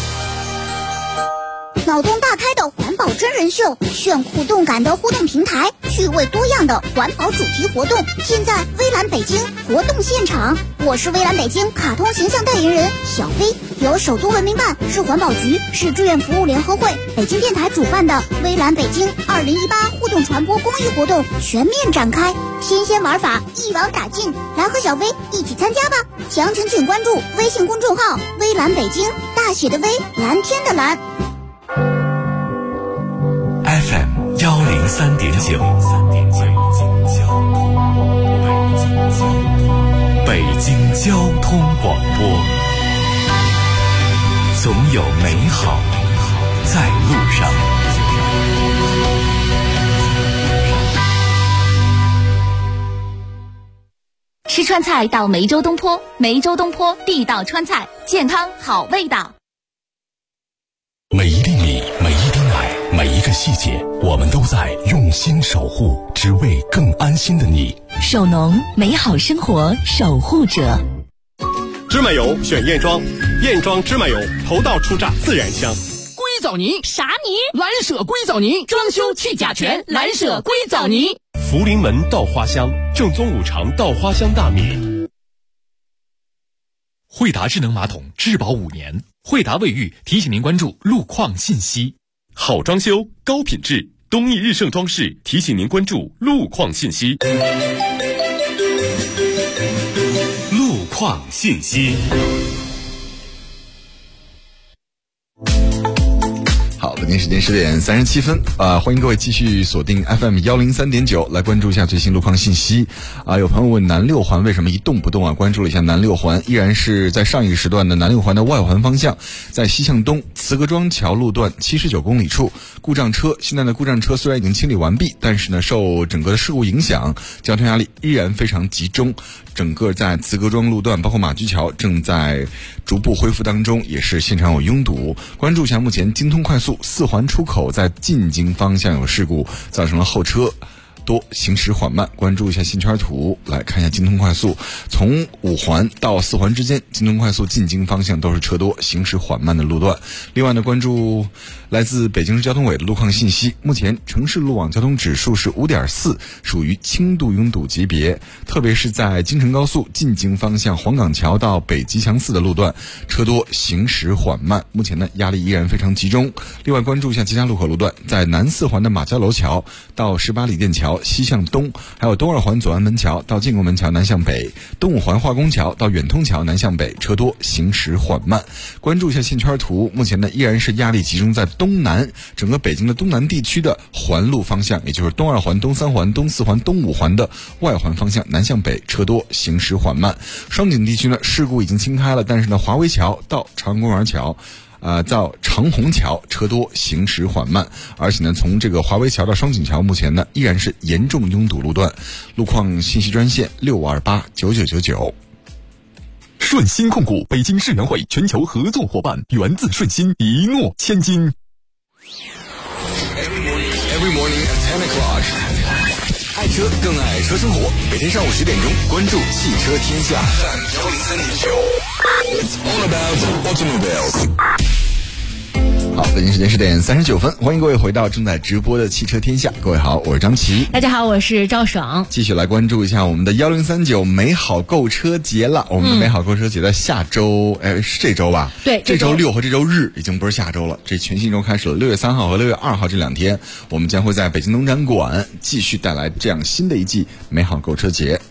脑洞大开的环保真人秀，炫酷动感的互动平台，趣味多样的环保主题活动，现在微蓝北京活动现场。我是微蓝北京卡通形象代言人小飞，由首都文明办、市环保局、市志愿服务联合会、北京电台主办的微蓝北京2018互动传播公益活动全面展开，新鲜玩法一网打尽，来和小飞一起参加吧！详情请关注微信公众号微蓝北京，大写的微，蓝天的蓝。 FM 103.9，北京交通广播，总有美好在路上。 吃川菜到梅州东坡，梅州东坡地道川菜，健康好味道。 每一粒米，每一滴奶，每一个细节，我们都在用心守护，只为更安心的你。 手农，美好生活守护者。 芝麻油选燕庄，燕庄芝麻油，头道出榨自然香。 硅藻泥啥泥？蓝舍硅藻泥，装修去甲醛，蓝舍硅藻泥。 福临门稻花香，正宗五常稻花香大米。 惠达智能马桶质保5年，惠达卫浴提醒您关注路况信息。 好装修，高品质，东益日盛装饰提醒您关注路况信息。 路况信息。 好，北京时间10点37分，欢迎各位继续锁定 FM 103.9，来关注一下最新路况信息。有朋友问南六环为什么一动不动啊？关注了一下南六环，依然是在上一个时段的南六环的外环方向，在西向东慈各庄桥路段79公里处故障车。现在的故障车虽然已经清理完毕，但是呢，受整个的事故影响，交通压力依然非常集中。整个在慈各庄路段，包括马驹桥正在逐步恢复当中，也是现场有拥堵。关注一下目前京通快速4环出口在进京方向有事故，造成了后车多，行驶缓慢。关注一下信圈图，来看一下京通快速从5环到4环之间，京通快速进京方向都是车多，行驶缓慢的路段。另外呢，关注来自北京市交通委的路况信息，目前城市路网交通指数是5.4，属于轻度拥堵级别，特别是在京承高速进京方向黄岗桥到北吉祥寺的路段，车多，行驶缓慢。目前呢，压力依然非常集中。另外关注一下其他路口路段，在南4环的马家楼桥到18里店桥西向东，还有东2环左安门桥到建国门桥南向北，东5环化工桥到远通桥南向北，车多，行驶缓慢。关注一下线圈图，目前呢依然是压力集中在东南，整个北京的东南地区的环路方向，也就是东2环、东3环、东4环、东5环的外环方向南向北，车多，行驶缓慢。双井地区呢事故已经清开了，但是呢华威桥到长安公园桥到长虹桥车多，行驶缓慢。而且呢，从这个华威桥到双井桥，目前呢依然是严重拥堵路段。路况信息专线65289999。 顺鑫控股，北京世园会全球合作伙伴，源自顺鑫，一诺千金。 Every morning at 10 o'clock， 爱车更爱车生活。每天上午10点钟，关注汽车天下。It's all about automobiles。 好，北京时间10点39分，欢迎各位回到正在直播的汽车天下。各位好，我是张琪。 大家好，我是赵爽。 继续来关注一下我们的1039美好购车节了。我们的美好购车节在下周，是这周吧？ 对， 这周6和这周日已经不是下周了，这全新周开始了。6月3号和6月2号这2天，我们将会在北京农展馆继续带来这样新的一季美好购车节。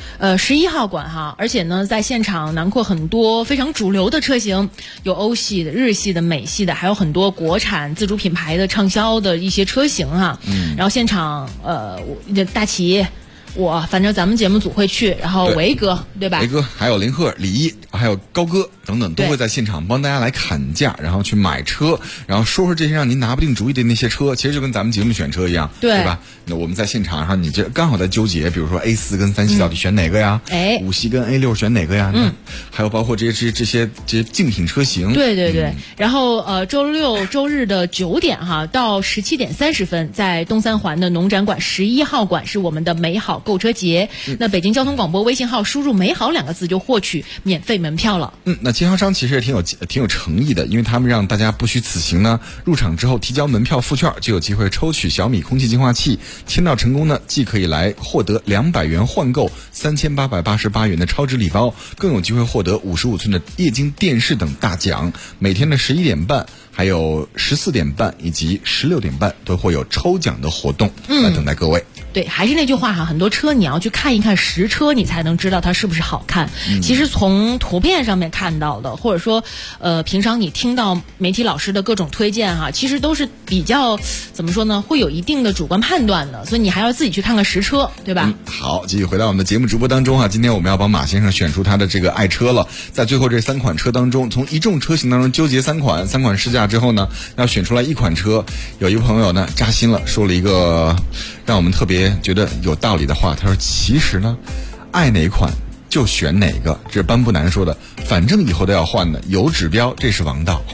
11号馆哈，而且呢，在现场囊括很多非常主流的车型，有欧系的、日系的、美系的，还有很多国产自主品牌的畅销的一些车型哈。然后现场大齐。反正咱们节目组会去，然后维哥对吧？ 维哥还有林鹤、李一，还有高哥等等，都会在现场帮大家来砍价，然后去买车，然后说说这些让您拿不定主意的那些车，其实就跟咱们节目选车一样，对吧？那我们在现场上，你这刚好在纠结，比如说 A4 跟3系到底选哪个呀？5系跟 A6 选哪个呀？还有包括这些竞品车型。 对。然后周6、周日的9点哈到17点30分，在东三环的农展馆11号馆是我们的美好购车节。那北京交通广播微信号输入美好2个字就获取免费门票了。 那经销商其实也挺有诚意的，因为他们让大家不虚此行呢，入场之后提交门票附券就有机会抽取小米空气净化器，签到成功呢，既可以来获得200元换购3888元的超值礼包，更有机会获得55寸的液晶电视等大奖。每天的11点半还有14点半以及16点半都会有抽奖的活动来等待各位。 对，还是那句话哈，很多车你要去看一看实车，你才能知道它是不是好看。其实从图片上面看到的，或者说平常你听到媒体老师的各种推荐哈，其实都是比较怎么说呢，会有一定的主观判断的，所以你还要自己去看看实车，对吧？ 好，继续回到我们的节目直播当中哈，今天我们要帮马先生选出他的这个爱车了。在最后这3款车当中，从一众车型当中纠结3款试驾之后呢，要选出来1款车。有一个朋友呢扎心了，说了一个让我们特别觉得有道理的话，他说其实呢爱哪款就选哪个，这是班布南说的，反正以后都要换的，有指标这是王道。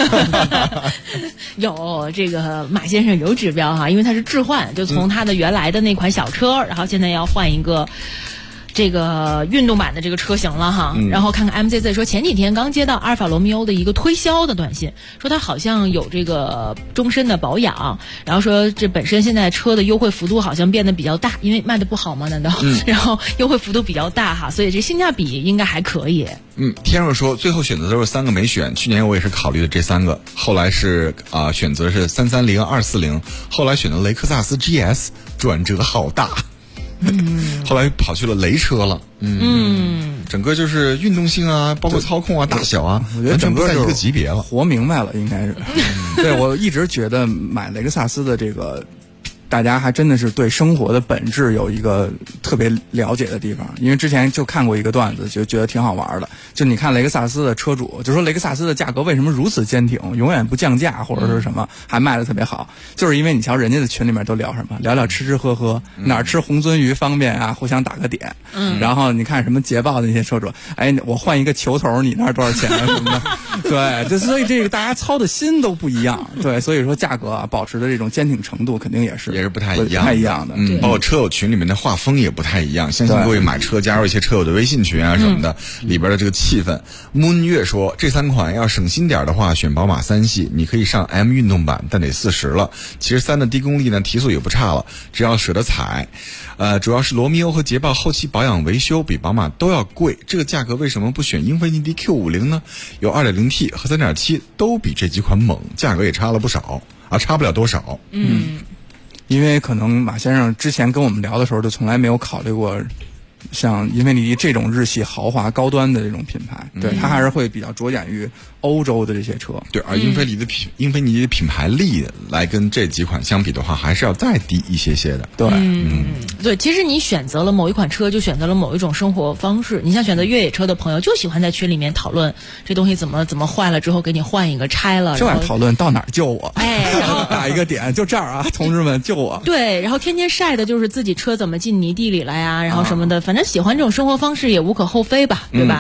有这个马先生有指标哈，因为他是置换，就从他的原来的那款小车，然后现在要换一个这个运动版的这个车型了哈。然后看看 MZZ 说前几天刚接到阿尔法罗密欧的一个推销的短信，说他好像有这个终身的保养，然后说这本身现在车的优惠幅度好像变得比较大，因为卖的不好嘛，难道？然后优惠幅度比较大哈，所以这性价比应该还可以。 天若说最后选择都是3个没选，去年我也是考虑的这3个，后来是选择是330、240，后来选择雷克萨斯 GS， 转折好大。后来跑去了雷车了。整个就是运动性啊，包括操控啊、大小啊， 我觉得整个在一个级别了， 活明白了，应该是。对，我一直觉得买雷克萨斯的这个，大家还真的是对生活的本质有一个特别了解的地方，因为之前就看过一个段子，就觉得挺好玩的。就你看雷克萨斯的车主就说雷克萨斯的价格为什么如此坚挺，永远不降价或者是什么，还卖得特别好，就是因为你瞧人家的群里面都聊什么，聊聊吃吃喝喝，哪儿吃红鳟鱼方便啊，互相打个点。然后你看什么捷豹的那些车主，哎，我换一个球头，你那儿多少钱啊什么的。对，就所以这个大家操的心都不一样。对，所以说价格啊，保持的这种坚挺程度肯定也是不太一样的。包括车友群里面的画风也不太一样。相信各位买车加入一些车友的微信群啊什么的，里边的这个气氛。moon 月说这3款要省心点的话，选宝马3系，你可以上 M 运动版，但得40了。其实3的低功率呢，提速也不差了，只要舍得踩。主要是罗密欧和捷豹后期保养维修比宝马都要贵，这个价格为什么不选英菲尼迪 Q50 呢？有 2.0T 和 3.7 都比这几款猛，价格也差了不少啊，差不了多少。 因为可能马先生之前跟我们聊的时候，就从来没有考虑过像英菲尼迪这种日系豪华高端的这种品牌，对，它还是会比较着眼于欧洲的这些车。 对，而英菲尼迪的品牌力来跟这几款相比的话，还是要再低一些些的。 对， 对，其实你选择了某一款车，就选择了某一种生活方式。你像选择越野车的朋友，就喜欢在群里面讨论这东西怎么坏了之后给你换一个，拆了， 就爱讨论到哪儿救我， 然后打一个点，就这儿啊，同志们救我。 对，然后天天晒的就是自己车怎么进泥地里了呀，然后什么的，反正喜欢这种生活方式也无可厚非吧，对吧？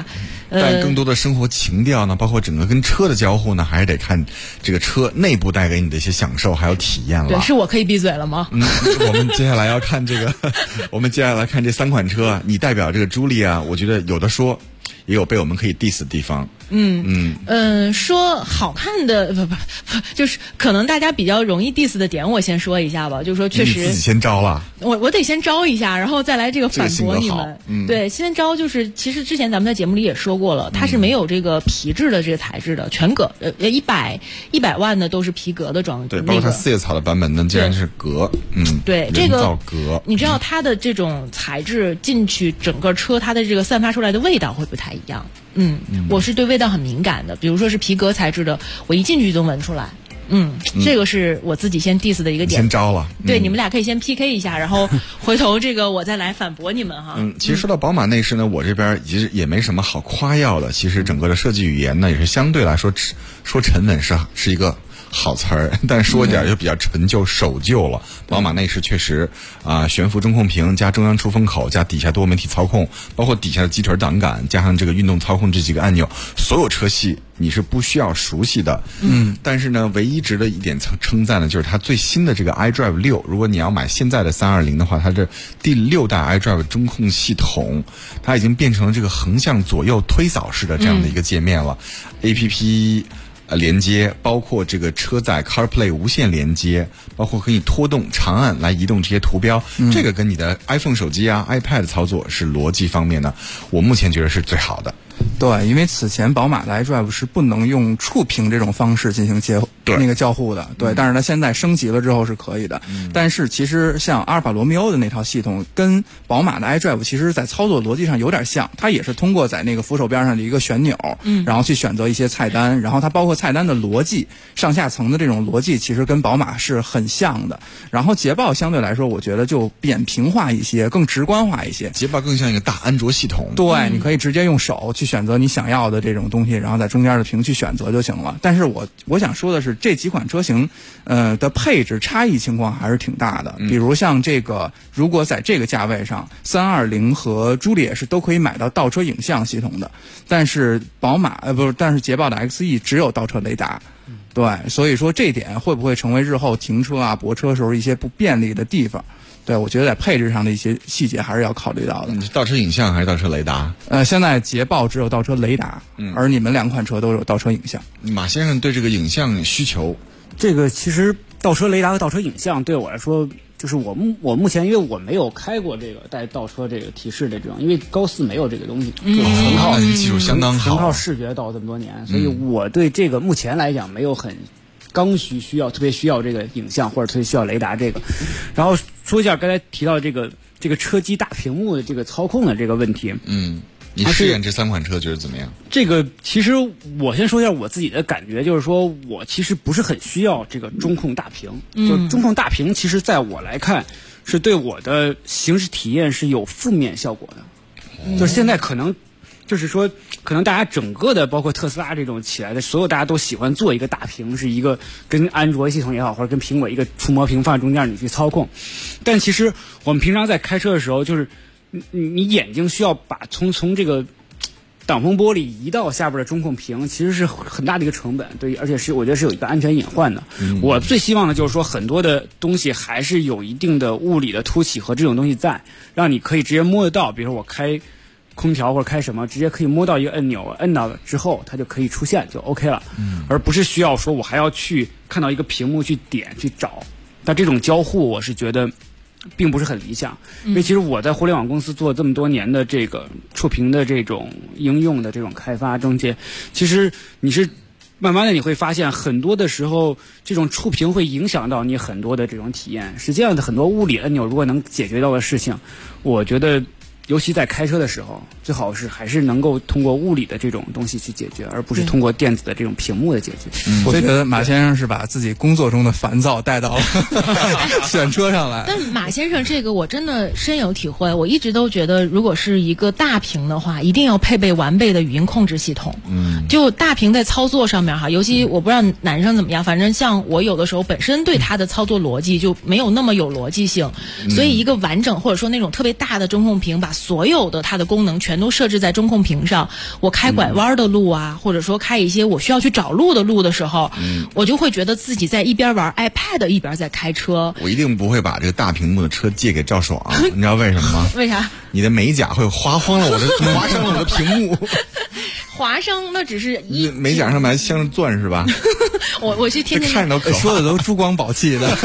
但更多的生活情调呢，包括整个跟车的交互呢，还是得看这个车内部带给你的一些享受还有体验了。 对，是我可以闭嘴了吗？ 我们接下来要看这个，我们接下来看这3款车，你代表这个朱莉啊，我觉得有的说，也有被我们可以 diss 的地方。 说好看的不，就是可能大家比较容易 diss 的点，我先说一下吧。就是说，确实你自己先招了， 我得先招一下，然后再来这个反驳你们。对，先招就是其实之前咱们在节目里也说过了，它是没有这个皮质的这个材质的，全革，100万的都是皮革的装。 对，包括它4叶草的版本呢，竟然是革。 对，这个人造革， 你知道它的这种材质进去整个车，它的这个散发出来的味道会不太一样。我是对味道很敏感的，比如说是皮革材质的，我一进去就能闻出来。这个是我自己先 diss 的一个点。 先招了。 对，你们俩可以先 PK 一下，然后回头这个我再来反驳你们哈。 其实说到宝马内饰呢，我这边其实也没什么好夸耀的。其实整个的设计语言呢，也是相对来说说沉稳是一个好词儿，但说一点就比较陈旧守旧了。宝马内饰确实悬浮中控屏加中央出风口加底下多媒体操控，包括底下的鸡腿挡杆加上这个运动操控这几个按钮，所有车系你是不需要熟悉的。但是呢，唯一值得一点称赞的就是它最新的这个 iDrive 6，如果你要买现在的320的话，它这第6代 iDrive 中控系统，它已经变成了这个横向左右推扫式的这样的一个界面了。APP连接，包括这个车载 CarPlay 无线连接，包括可以拖动长按来移动这些图标，这个跟你的 iPhone 手机iPad 操作是逻辑方面呢，我目前觉得是最好的。 对，因为此前宝马的 iDrive 是不能用触屏这种方式进行交互的，对，但是它现在升级了之后是可以的。但是其实像阿尔法罗密欧的那套系统跟宝马的 iDrive 其实在操作逻辑上有点像，它也是通过在那个扶手边上的一个旋钮，然后去选择一些菜单，然后它包括菜单的逻辑，上下层的这种逻辑其实跟宝马是很像的。然后捷豹相对来说，我觉得就扁平化一些，更直观化一些。 捷豹更像一个大安卓系统。 对，你可以直接用手去选择你想要的这种东西，然后在中间的屏去选择就行了。但是我想说的是，这几款车型的配置差异情况还是挺大的。比如像这个，如果在这个价位上，320和朱丽叶是都可以买到倒车影像系统的，但是但是捷豹的 XE 只有倒车雷达。对，所以说这点会不会成为日后停车泊车时候一些不便利的地方？对，我觉得在配置上的一些细节还是要考虑到的。 倒车影像还是倒车雷达？ 现在捷豹只有倒车雷达，而你们2款车都有倒车影像。 马先生对这个影像需求， 这个其实倒车雷达和倒车影像对我来说，就是我目前因为我没有开过这个带倒车这个提示的这种，因为高4没有这个东西，纯靠技术相当好， 纯靠视觉倒这么多年，所以我对这个目前来讲没有很特别需要这个影像或者特别需要雷达这个。然后说一下刚才提到这个车机大屏幕的这个操控的这个问题。 你试验这3款车觉得怎么样？ 这个其实我先说一下我自己的感觉，就是说我其实不是很需要这个中控大屏。就中控大屏其实在我来看是对我的行驶体验是有负面效果的。就是现在可能就是说，可能大家整个的包括特斯拉这种起来的，所有大家都喜欢做一个大屏，是一个跟安卓系统也好，或者跟苹果一个触摸屏放在中间你去操控。但其实我们平常在开车的时候，就是你眼睛需要把从这个挡风玻璃移到下边的中控屏，其实是很大的一个成本，对，而且我觉得是有一个安全隐患的。我最希望的就是说，很多的东西还是有一定的物理的凸起和这种东西在，让你可以直接摸得到。比如说我开空调或者开什么，直接可以摸到一个按钮，摁到了之后它就可以出现，就 OK 了。而不是需要说我还要去看到一个屏幕去点去找。但这种交互我是觉得并不是很理想，因为其实我在互联网公司做这么多年的这个触屏的这种应用的这种开发中间，其实你是慢慢的你会发现，很多的时候这种触屏会影响到你很多的这种体验。实际上的很多物理按钮如果能解决到的事情，我觉得尤其在开车的时候，最好是还是能够通过物理的这种东西去解决，而不是通过电子的这种屏幕的解决。 我觉得马先生是把自己工作中的烦躁带到了选车上来。 但马先生这个我真的深有体会，我一直都觉得，如果是一个大屏的话，一定要配备完备的语音控制系统。就大屏在操作上面哈，尤其我不知道男生怎么样，反正像我有的时候本身对它的操作逻辑就没有那么有逻辑性，所以一个完整或者说那种特别大的中控屏把所有的它的功能全都设置在中控屏上，我开拐弯的路啊，或者说开一些我需要去找路的路的时候，我就会觉得自己在一边玩 iPad 一边在开车。 我一定不会把这个大屏幕的车借给赵爽，你知道为什么吗？ 为啥？ 你的美甲会划伤了我的屏幕。 划伤那只是美甲上面镶着钻是吧？ 我去天天看着都可怕， 说的都珠光宝气的。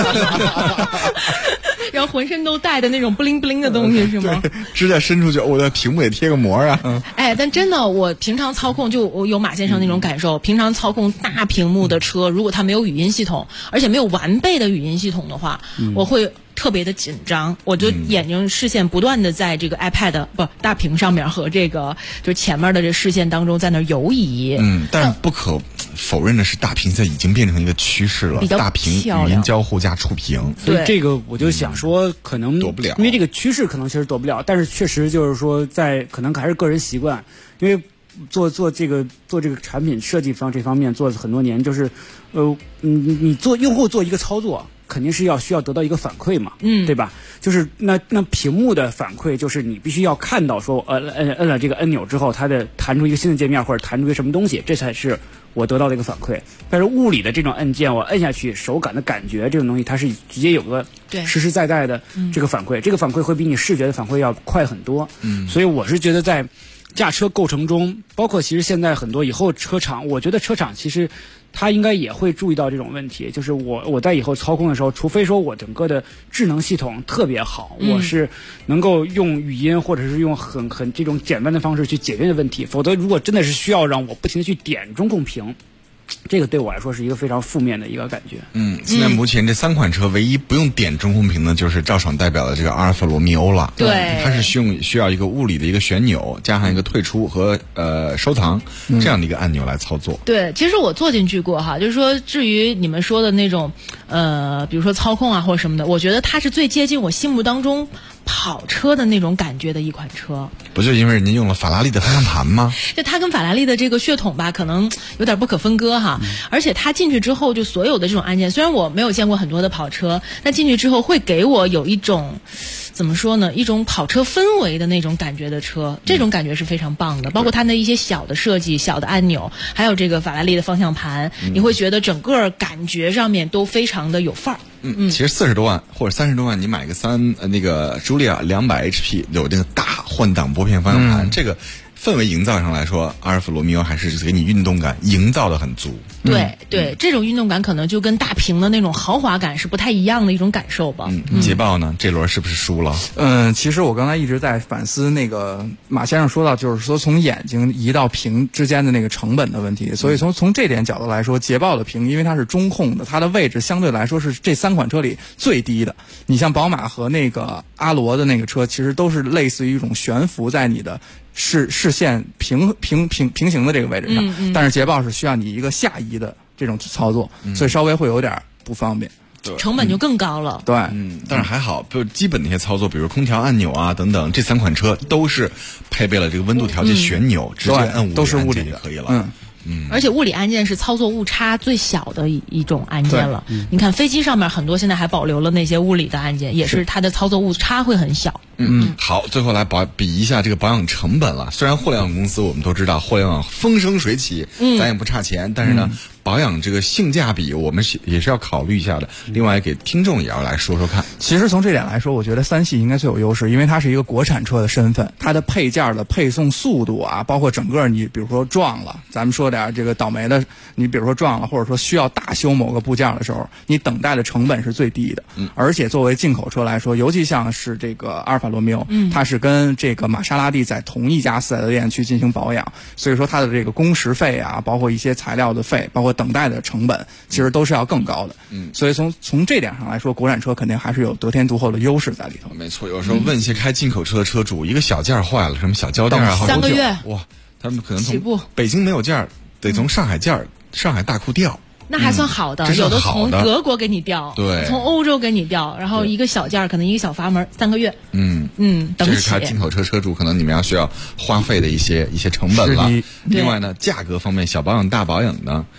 然后浑身都带的那种不灵不灵的东西是吗？ 指甲伸出去，我的屏幕也贴个膜啊。 但真的，我平常操控我有马先生那种感受。平常操控大屏幕的车，如果它没有语音系统，而且没有完备的语音系统的话，我会特别的紧张，我就眼睛视线不断的在这个 iPad 大屏上面和这个就前面的这视线当中在那游移。 但不可否认的是，大屏现在已经变成一个趋势了。大屏语音交互加触屏， 所以这个我就想说，可能躲不了， 因为这个趋势可能其实躲不了，但是确实就是说，在可能还是个人习惯，因为做这个产品设计这方面做了很多年，就是你做用户做一个操作，肯定是需要得到一个反馈嘛，对吧？就是那屏幕的反馈，就是你必须要看到说，摁了这个按钮之后，它的弹出一个新的界面或者弹出一个什么东西，这才是我得到的一个反馈。但是物理的这种按键，我摁下去手感的感觉这种东西，它是直接有个实实在在的这个反馈，这个反馈会比你视觉的反馈要快很多。所以我是觉得在驾车构成中，包括其实现在很多以后车厂，我觉得车厂其实他应该也会注意到这种问题，就是我在以后操控的时候，除非说我整个的智能系统特别好，我是能够用语音或者是用很这种简单的方式去解决的问题，否则如果真的是需要让我不停地去点中控屏，这个对我来说是一个非常负面的一个感觉。 现在目前这3款车唯一不用点中控屏的，就是赵爽代表的这个阿尔法罗密欧了。 对， 它是需要一个物理的一个旋钮，加上一个退出和收藏这样的一个按钮来操作。 对，其实我坐进去过哈，就是说至于你们说的那种比如说操控啊或者什么的，我觉得它是最接近我心目当中跑车的那种感觉的一款车。 不就因为人家用了法拉利的方向盘吗？ 就它跟法拉利的这个血统吧，可能有点不可分割哈。而且它进去之后，就所有的这种按键，虽然我没有见过很多的跑车，但进去之后会给我有一种怎么说呢，一种跑车氛围的那种感觉的车，这种感觉是非常棒的。包括它的一些小的设计、小的按钮，还有这个法拉利的方向盘，你会觉得整个感觉上面都非常的有范儿。 其实40多万或者30多万，你买个那个茱莉亚200 HP 有这个大换挡拨片方向盘，这个氛围营造上来说，阿尔法罗密欧还是给你运动感营造的很足。 对，这种运动感可能就跟大屏的那种豪华感是不太一样的一种感受吧。 捷豹呢，这轮是不是输了？ 其实我刚才一直在反思那个马先生说到，就是说从眼睛移到屏之间的那个成本的问题。所以从这点角度来说，捷豹的屏因为它是中控的，它的位置相对来说是这3款车里最低的。你像宝马和那个阿罗的那个车，其实都是类似于一种悬浮在你的视线平行的这个位置上，但是捷豹是需要你一个下移的这种操作，所以稍微会有点不方便， 成本就更高了。 对， 但是还好，就基本的一些操作，比如空调按钮啊等等，这3款车都是配备了这个温度调节旋钮，直接按都是物理就可以了。 而且物理按键是操作误差最小的一种按键了。你看飞机上面很多现在还保留了那些物理的按键，也是它的操作误差会很小。 好，最后来比一下这个保养成本了。虽然互联网公司我们都知道互联网风生水起，咱也不差钱，但是呢，保养这个性价比我们也是要考虑一下的。另外给听众也要来说说看。 其实从这点来说，我觉得3系应该最有优势，因为它是一个国产车的身份，它的配件的配送速度啊，包括整个你比如说撞了，咱们说点这个倒霉的，你比如说撞了，或者说需要大修某个部件的时候，你等待的成本是最低的。而且作为进口车来说，尤其像是这个阿尔法罗密欧，它是跟这个玛莎拉蒂在同一家4S店去进行保养，所以说它的这个工时费啊，包括一些材料的费，包括等待的成本，其实都是要更高的。所以从这点上来说，国产车肯定还是有得天独厚的优势在里头。 没错，有时候问一些开进口车的车主，一个小件坏了，什么小胶垫啊，好 3个月， 哇，他们可能从北京没有件，得从上海大库调。 那还算好的，有的从德国给你调，对，从欧洲给你调，然后一个小件可能一个小阀门3个月。 这是开进口车车主可能你们需要花费的一些成本了。另外呢，价格方面小保养大保养呢，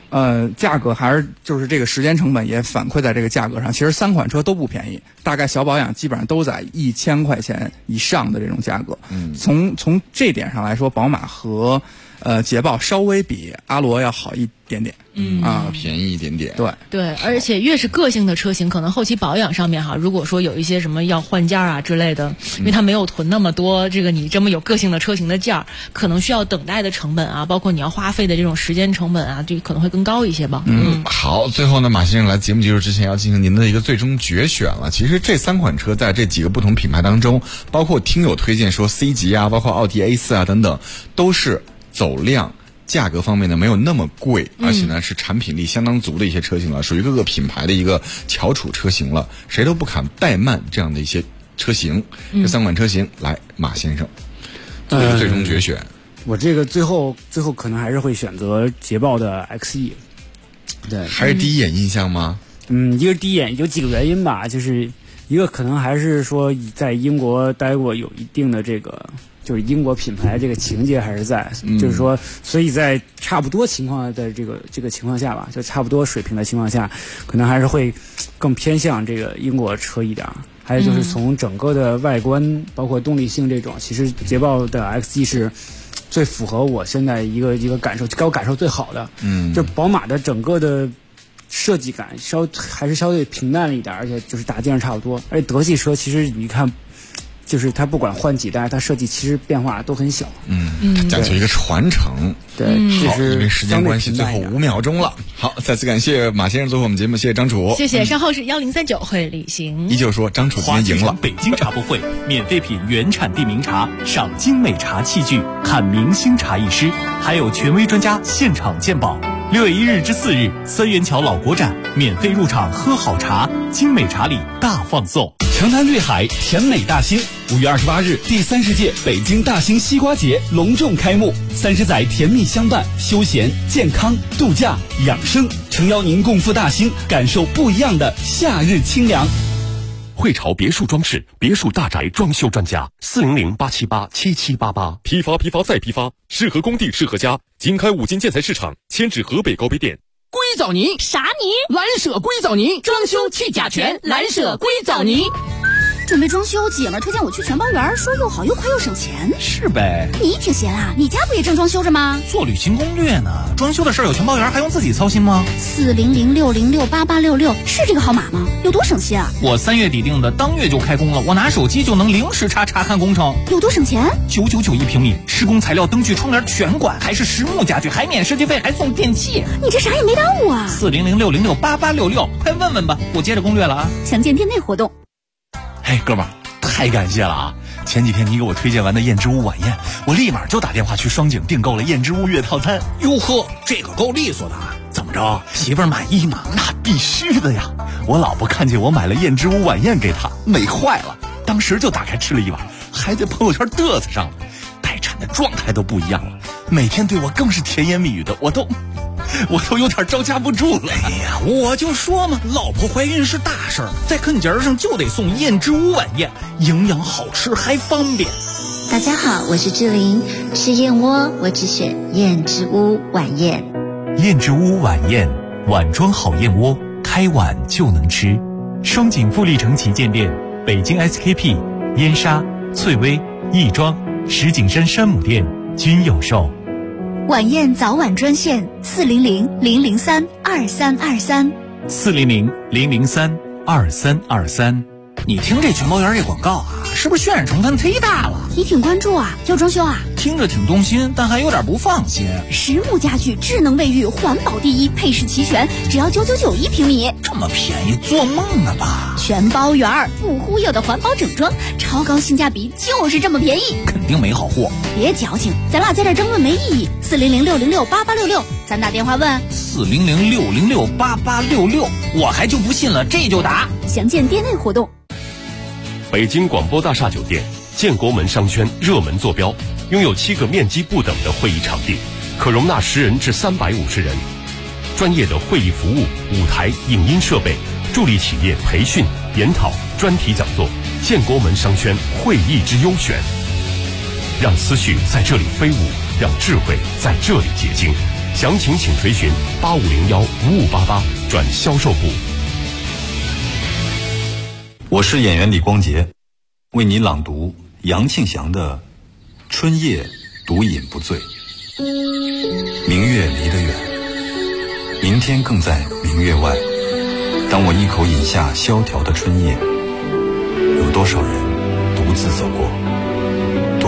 价格还是就是这个时间成本也反馈在这个价格上。其实3款车都不便宜，大概小保养基本上都在1000块钱以上的这种价格。从这点上来说，宝马和捷豹稍微比阿罗要好一点点。 便宜一点点。 对，而且越是个性的车型，可能后期保养上面如果说有一些什么要换件之类的，因为它没有囤那么多这个你这么有个性的车型的件，可能需要等待的成本包括你要花费的这种时间成本就可能会更高一些吧。 好，最后呢，马先生来节目结束之前要进行您的一个最终决选了。其实这3款车在这几个不同品牌当中，包括听友推荐说 C 级包括奥迪 A4 等等，都是走量。价格方面呢没有那么贵，而且呢是产品力相当足的一些车型了，属于各个品牌的一个翘楚车型了，谁都不敢怠慢这样的一些车型。这3款车型，来马先生做一个最终决选。 我这个最后可能还是会选择捷豹的 XE。对， 还是第一眼印象吗？ 一个是第一眼有几个原因吧，就是一个可能还是说在英国待过，有一定的这个。就是英国品牌这个情节还是在，就是说，所以在差不多情况的这个情况下吧，就差不多水平的情况下，可能还是会更偏向这个英国车一点。还有就是从整个的外观，包括动力性这种，其实捷豹的 XE 是最符合我现在一个感受，给我感受最好的。就宝马的整个的设计感还是相对平淡了一点，而且就是打件差不多。而且德系车其实你看。就是它不管换几代，它设计其实变化都很小。 讲究一个传承。 对， 好，因为时间关系，最后5秒钟了。好，再次感谢马先生做客我们节目，谢谢张楚。 谢谢，稍后是1039会旅行。 依旧说张楚今天赢了。 北京茶博会免费品原产地名茶，赏精美茶器具，看明星茶艺师，还有权威专家现场鉴宝。6月1日至4日，三元桥老国展免费入场喝好茶，精美茶礼大放送。 城南绿海甜美大兴，5月28日，第30届北京大兴西瓜节隆重开幕，30载甜蜜相伴，休闲、健康、度假、养生，诚邀您共赴大兴，感受不一样的夏日清凉。 汇潮别墅装饰，别墅大宅装修专家，400-878-7788，批发再批发，适合工地适合家。经开5金建材市场，迁至河北高碑店。 硅藻泥啥泥？蓝舍硅藻泥，装修去甲醛，蓝舍硅藻泥。 准备装修，姐们推荐我去全包园，说又好又快又省钱。 是呗， 你挺闲啊，你家不也正装修着吗？ 做旅行攻略呢，装修的事儿有全包园还用自己操心吗 ？400-606-8866是这个号码吗？有多省心啊？ 我3月底定的，当月就开工了，我拿手机就能零时查看工程。 有多省钱 ？999一平米，施工材料、灯具、窗帘全管，还是实木家具，还免设计费，还送电器。 你这啥也没耽误啊 ！400-606-8866，快问问吧，我接着攻略了啊。 详见店内活动。 嘿，哥们儿，太感谢了啊！前几天你给我推荐完的燕之屋晚宴，我立马就打电话去双井订购了燕之屋月套餐。哟呵，这个够利索的啊！怎么着，媳妇儿满意吗？那必须的呀！我老婆看见我买了燕之屋晚宴给她，美坏了，当时就打开吃了一碗，还在朋友圈嘚瑟上了。待产的状态都不一样了，每天对我更是甜言蜜语的，我都有点招架不住了。哎呀，我就说嘛，老婆怀孕是大事儿，在啃节上就得送燕之屋晚宴，营养好吃还方便。 大家好，我是志玲，吃燕窝我只选燕之屋晚宴。 燕之屋晚宴，碗装好燕窝，开碗就能吃。双井富力城旗舰店、北京 SKP、燕莎、翠微、亦庄、石景山山姆店均有售。 晚宴早晚专线400-003-2323 400-003-2323。你听这全包园这广告啊，是不是渲染成分忒大了？ 你挺关注啊，要装修啊？ 听着挺动心，但还有点不放心。 实木家具，智能卫浴，环保第一，配饰齐全，只要999一平米， 这么便宜，做梦呢吧？ 全包园不忽悠的环保整装，超高性价比，就是这么便宜， 肯定没好货。 别矫情，咱俩在这争论没意义。400-606-8866，咱打电话问。 400-606-8866，我还就不信了，这就打。 详见店内活动。 北京广播大厦酒店建国门商圈热门坐标，拥有7个面积不等的会议场地，可容纳10人至350人。专业的会议服务、舞台、影音设备，助力企业培训、研讨、专题讲座。建国门商圈会议之优选，让思绪在这里飞舞，让智慧在这里结晶。 详情请垂询8501-5588转销售部。 我是演员李光洁，为你朗读杨庆祥的《春夜独饮不醉》。明月离得远，明天更在明月外。当我一口饮下萧条的春夜，有多少人独自走过？